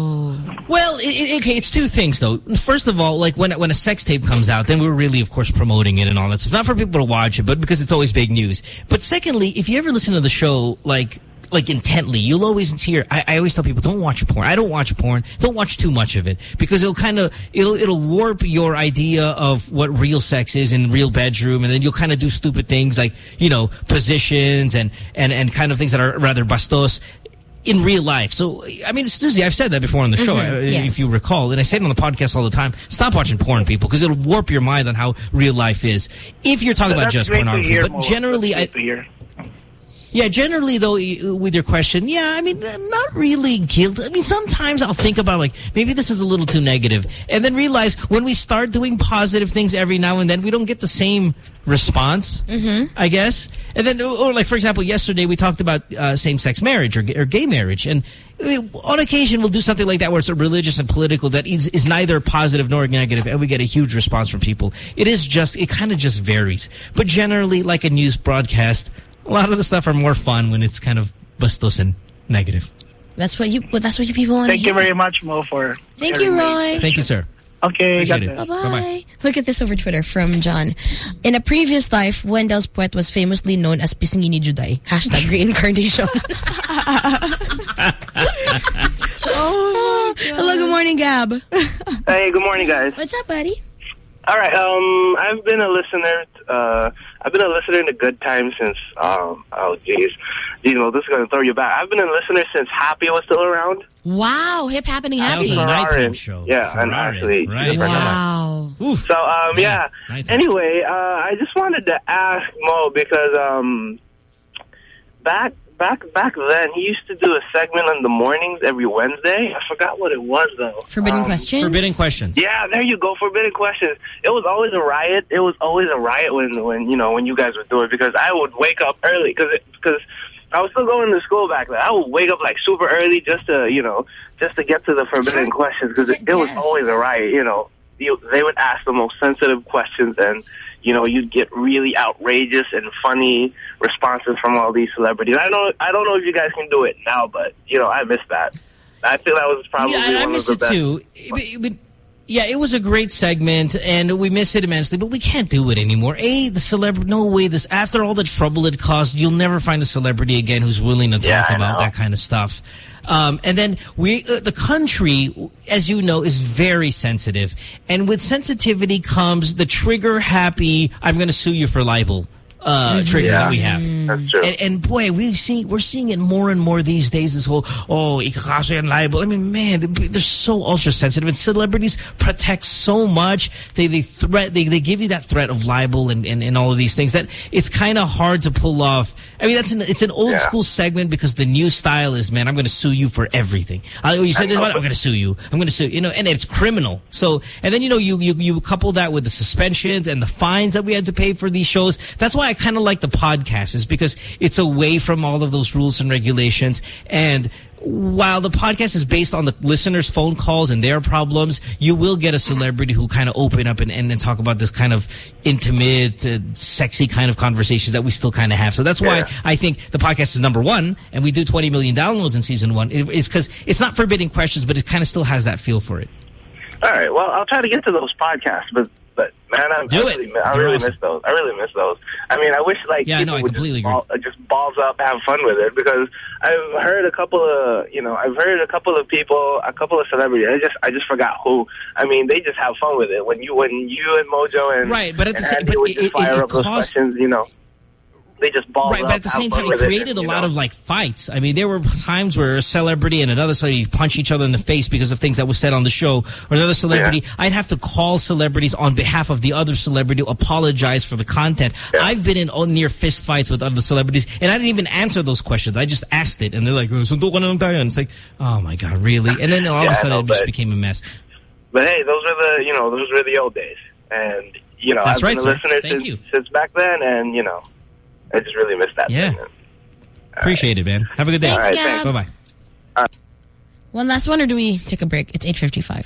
Well, it, it, okay, it's two things, though. First of all, like, when when a sex tape comes out, then we're really, of course, promoting it and all that stuff. Not for people to watch it, but because it's always big news. But secondly, if you ever listen to the show, like, like intently, you'll always hear, I, I always tell people, don't watch porn. I don't watch porn. Don't watch too much of it. Because it'll kind of, it'll, it'll warp your idea of what real sex is in the real bedroom. And then you'll kind of do stupid things like, you know, positions and, and, and kind of things that are rather bastos in real life. So, I mean, Susie, I've said that before on the show, Mm-hmm, uh, yes. if you recall. And I say it on the podcast all the time. Stop watching porn, people, because it'll warp your mind on how real life is. If you're talking about That's just great to pornography. hear, But Mo. generally, I... That's great to hear. Yeah, generally, though, with your question, yeah, I mean, not really guilty. I mean, sometimes I'll think about, like, maybe this is a little too negative, and then realize when we start doing positive things every now and then, we don't get the same response, Mm-hmm. I guess. And then, or like, for example, yesterday we talked about uh, same-sex marriage or, or gay marriage, and uh, on occasion we'll do something like that where it's religious and political that is, is neither positive nor negative, and we get a huge response from people. It is just, it kind of just varies. But generally, like a news broadcast, a lot of the stuff are more fun when it's kind of bastos and negative. That's what you. Well, that's what you people want to Thank hear. you very much, Mo, for Thank you, Roy. Thank you, sir. Okay, Appreciate got it. it. Bye-bye. Bye-bye. Look at this over Twitter from John. In a previous life, Wendell's Puwet was famously known as Pisingini Juday. Hashtag reincarnation. Oh, hello, good morning, Gab. Hey, good morning, guys. What's up, buddy? All right, um, I've been a listener. Uh, I've been a listener to Good Times since. Um, oh, geez, you know this is gonna throw you back. I've been a listener since Happy was still around. Wow, hip happening That was happy. a nighttime Ferrarin. show. Yeah, and Ferrarin, actually, right. she's a friend of mine. Wow. Ooh. So, um, yeah. Nighttime. Anyway, uh, I just wanted to ask Mo because um, back back back then he used to do a segment in the mornings every Wednesday. I forgot what it was though. Forbidden Um, questions? Forbidden questions. Yeah, there you go. Forbidden questions. It was always a riot. It was always a riot when, when you know, when you guys would do it because I would wake up early because because I was still going to school back then. I would wake up like super early just to, you know, just to get to the forbidden questions because it, it was always a riot. You know, you, they would ask the most sensitive questions and, you know, you'd get really outrageous and funny responses from all these celebrities. I don't, I don't know if you guys can do it now, but, you know, I miss that. I feel that was probably Yeah, I one miss of the it best. too. It- it- yeah, it was a great segment, and we miss it immensely, but we can't do it anymore. A, the celebrity, no way, this, after all the trouble it caused, you'll never find a celebrity again who's willing to talk Yeah, I about know. that kind of stuff. Um, and then we, uh, the country, as you know, is very sensitive. And with sensitivity comes the trigger-happy, I'm going to sue you for libel. Uh, trigger Yeah. that we have. That's true. And, and boy, we've seen, we're seeing it more and more these days, this whole, oh, ikakaso and libel. I mean, man, they're so ultra sensitive, and celebrities protect so much. They, they threat, they, they give you that threat of libel and, and, and all of these things that it's kind of hard to pull off. I mean, that's an, it's an old Yeah. school segment because the new style is, man, I'm going to sue you for everything. I, you said this one, I'm going to sue you. I'm going to sue, you know, and it's criminal. So, and then, you know, you, you, you couple that with the suspensions and the fines that we had to pay for these shows. That's why I kind of like the podcast, is because it's away from all of those rules and regulations. And while the podcast is based on the listeners' phone calls and their problems, you will get a celebrity who kind of open up and, and, and talk about this kind of intimate, uh, sexy kind of conversations that we still kind of have. So that's why Yeah. I think the podcast is number one, and we do twenty million downloads in season one. It, it's because it's not forbidden questions, but it kind of still has that feel for it. All right. Well, I'll try to get to those podcasts, but but man, I, Do I it. really, I They're really awesome. miss those. I really miss those. I mean, I wish like Yeah, people no, I would completely just, agree. ball, uh, just balls up, have fun with it, because I've heard a couple of you know I've heard a couple of people, a couple of celebrities. I just I just forgot who. I mean, they just have fun with it. When you when you and Mojo and Right, but at the and same- Andy but would it- just it- fire it up those cost- questions, you know. They just ball Right, up, but at the have same fun time, it with created a you lot know. of, like, fights. I mean, there were times where a celebrity and another celebrity punch each other in the face because of things that was said on the show. Or another celebrity, Yeah. I'd have to call celebrities on behalf of the other celebrity to apologize for the content. Yeah. I've been in near fist fights with other celebrities, and I didn't even answer those questions. I just asked it, and they're like, oh, sundo ka na lang tayo. And it's like, oh, my God, really? And then all Yeah, of a I sudden, know, it just but- became a mess. But hey, those are the you know those were the old days, and you know That's I've right, been a sir. listener Thank since you. since back then, and you know I just really miss that. Yeah. segment. Appreciate it, man. Have a good day. Thanks, All right, Gab. thanks. Bye-bye. One last one, or do we take a break? It's eight fifty-five.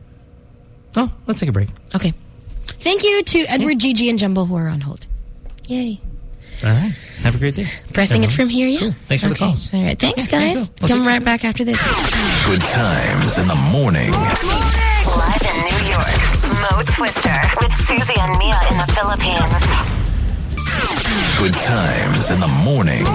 Oh, let's take a break. Okay. Thank you to Edward, Gigi, and Jumbo who are on hold. Yay. All right. Have a great day. Pressing it from here, yeah. Cool. Thanks for okay. the calls. All right. Thanks, yeah, guys. We'll Come right back after this. Good times in the morning. Live in New York, Mo Twister with Susie and Mia in the Philippines. Good times in the morning.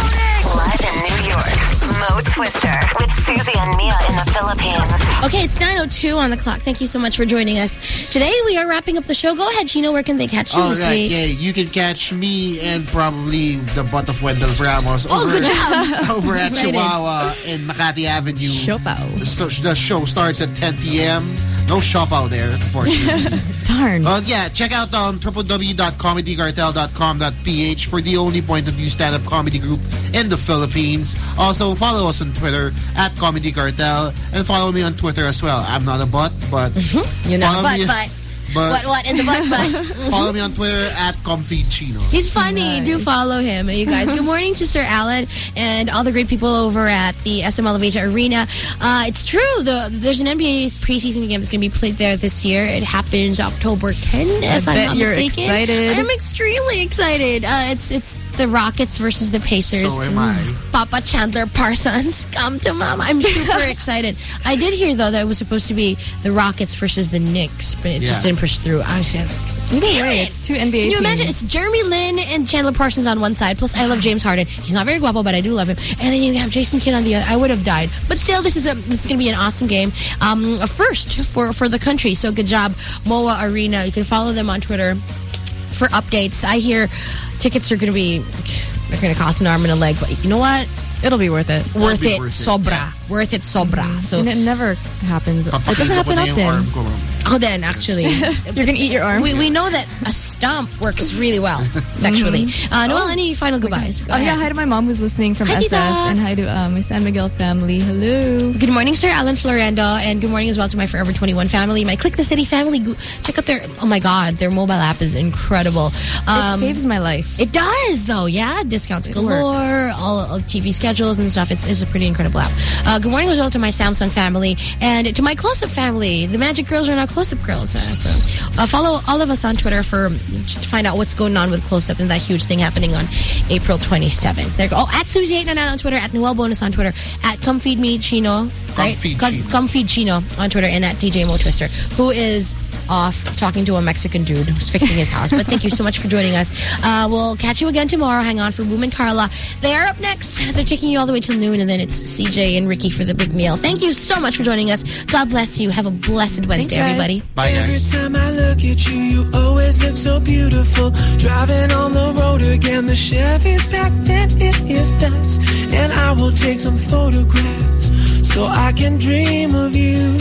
Live in New York, Mo Twister with Susie and Mia in the Philippines. Okay, it's nine oh two on the clock. Thank you so much for joining us. Today we are wrapping up the show. Go ahead, Chino. Where can they catch you All this right, week? yeah, you can catch me and probably the butt of Wendell Ramos Oh, over, good job. over at Excited. Chihuahua in Makati Avenue. Shopao. So the show starts at ten p m No shop out there, unfortunately. Darn. But yeah, check out um, w w w dot comedy cartel dot com dot p h for the only point of view stand-up comedy group in the Philippines. Also, follow us on Twitter at Comedy Cartel and follow me on Twitter as well. I'm not a butt, but You're not a butt, me- but. but What, what, in the butt, but. follow me on Twitter at Comfy Chino. He's funny. Nice. Do follow him, you guys. Good morning to Sir Alan and all the great people over at the S M L Asia Arena. Uh, it's true. The, there's an N B A preseason game that's going to be played there this year. It happens October tenth, if I I'm bet not you're mistaken. excited. I'm extremely excited. Uh, it's it's the Rockets versus the Pacers. So am I. Papa Chandler Parsons, come to mama. I'm super excited. I did hear, though, that it was supposed to be the Rockets versus the Knicks, but it Yeah. just didn't push through. I said, Either damn way, it. it's two N B A Can you imagine? teams. It's Jeremy Lin and Chandler Parsons on one side. Plus, I love James Harden. He's not very guapo, but I do love him. And then you have Jason Kidd on the other. I would have died. But still, this is a this is going to be an awesome game. Um, a first for, for the country. So good job, M O A Arena. You can follow them on Twitter for updates. I hear tickets are going to be... They're going to cost an arm and a leg. But you know what? It'll be worth it. Worth be it. worth it. Sobra. Yeah. Worth it. Sobra. So, And it never happens. It doesn't Papakita ko happen na yung arm often. ko, ma'am. oh, then, actually. You're going to eat your arm? We, we know that a stump works really well sexually. Uh, Noel, any final goodbyes? Go Oh, yeah, ahead. hi to my mom who's listening from Hi, S F. Tita. And hi to uh, my San Miguel family. Hello. Good morning, Sir Alan Florendo, and good morning as well to my Forever twenty-one family, my Click the City family. Go- Check out their, oh my God, their mobile app is incredible. It saves my life. It does, though, yeah. Discounts It galore, works. all, all T V schedules and stuff. It's, it's a pretty incredible app. Uh, good morning as well to my Samsung family and to my Close-Up family. The Magic Girls are now Close-Up Girls. Uh, so uh, follow all of us on Twitter for to find out what's going on with Close-Up and that huge thing happening on April twenty-seventh. There you go. Oh, at Susie eight nine nine on Twitter, at Noel Bonus on Twitter, at Come Feed Me Chino, right? Come Feed Come, Chino. Come Feed Chino on Twitter, and at D J Mo Twister, who is off talking to a Mexican dude who's fixing his house. But thank you so much for joining us. Uh, we'll catch you again tomorrow. Hang on for Boom and Carla. They are up next. They're taking you all the way till noon, and then it's C J and Ricky for the big meal. Thank you so much for joining us. God bless you. Have a blessed Wednesday, guys. everybody. Bye, guys. Every time I look at you, you always look so beautiful. Driving on the road again, the Chevy's back then it is dust. And I will take some photographs so I can dream of you.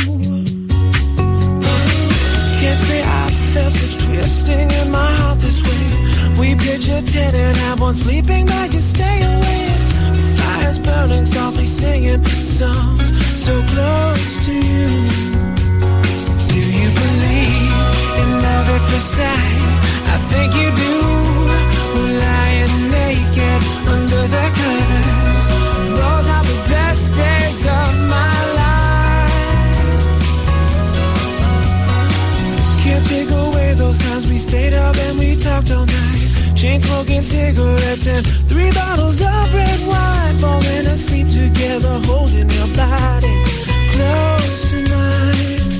Can't say I felt such twisting in my heart this way. We picture ten and have one sleeping, but you stay awake. Fires burning, softly singing songs so close to you. Do you believe in love at first sight? I think you do. We're lying naked under the covers. Those are the best days of my life. Can't take away those times we stayed up and we talked all night. Chain smoking cigarettes and three bottles of red wine. Falling asleep together, holding your body close to mine.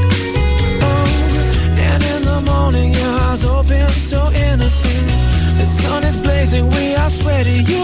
Oh, and in the morning your eyes open so innocent. The sun is blazing, we are sweaty. You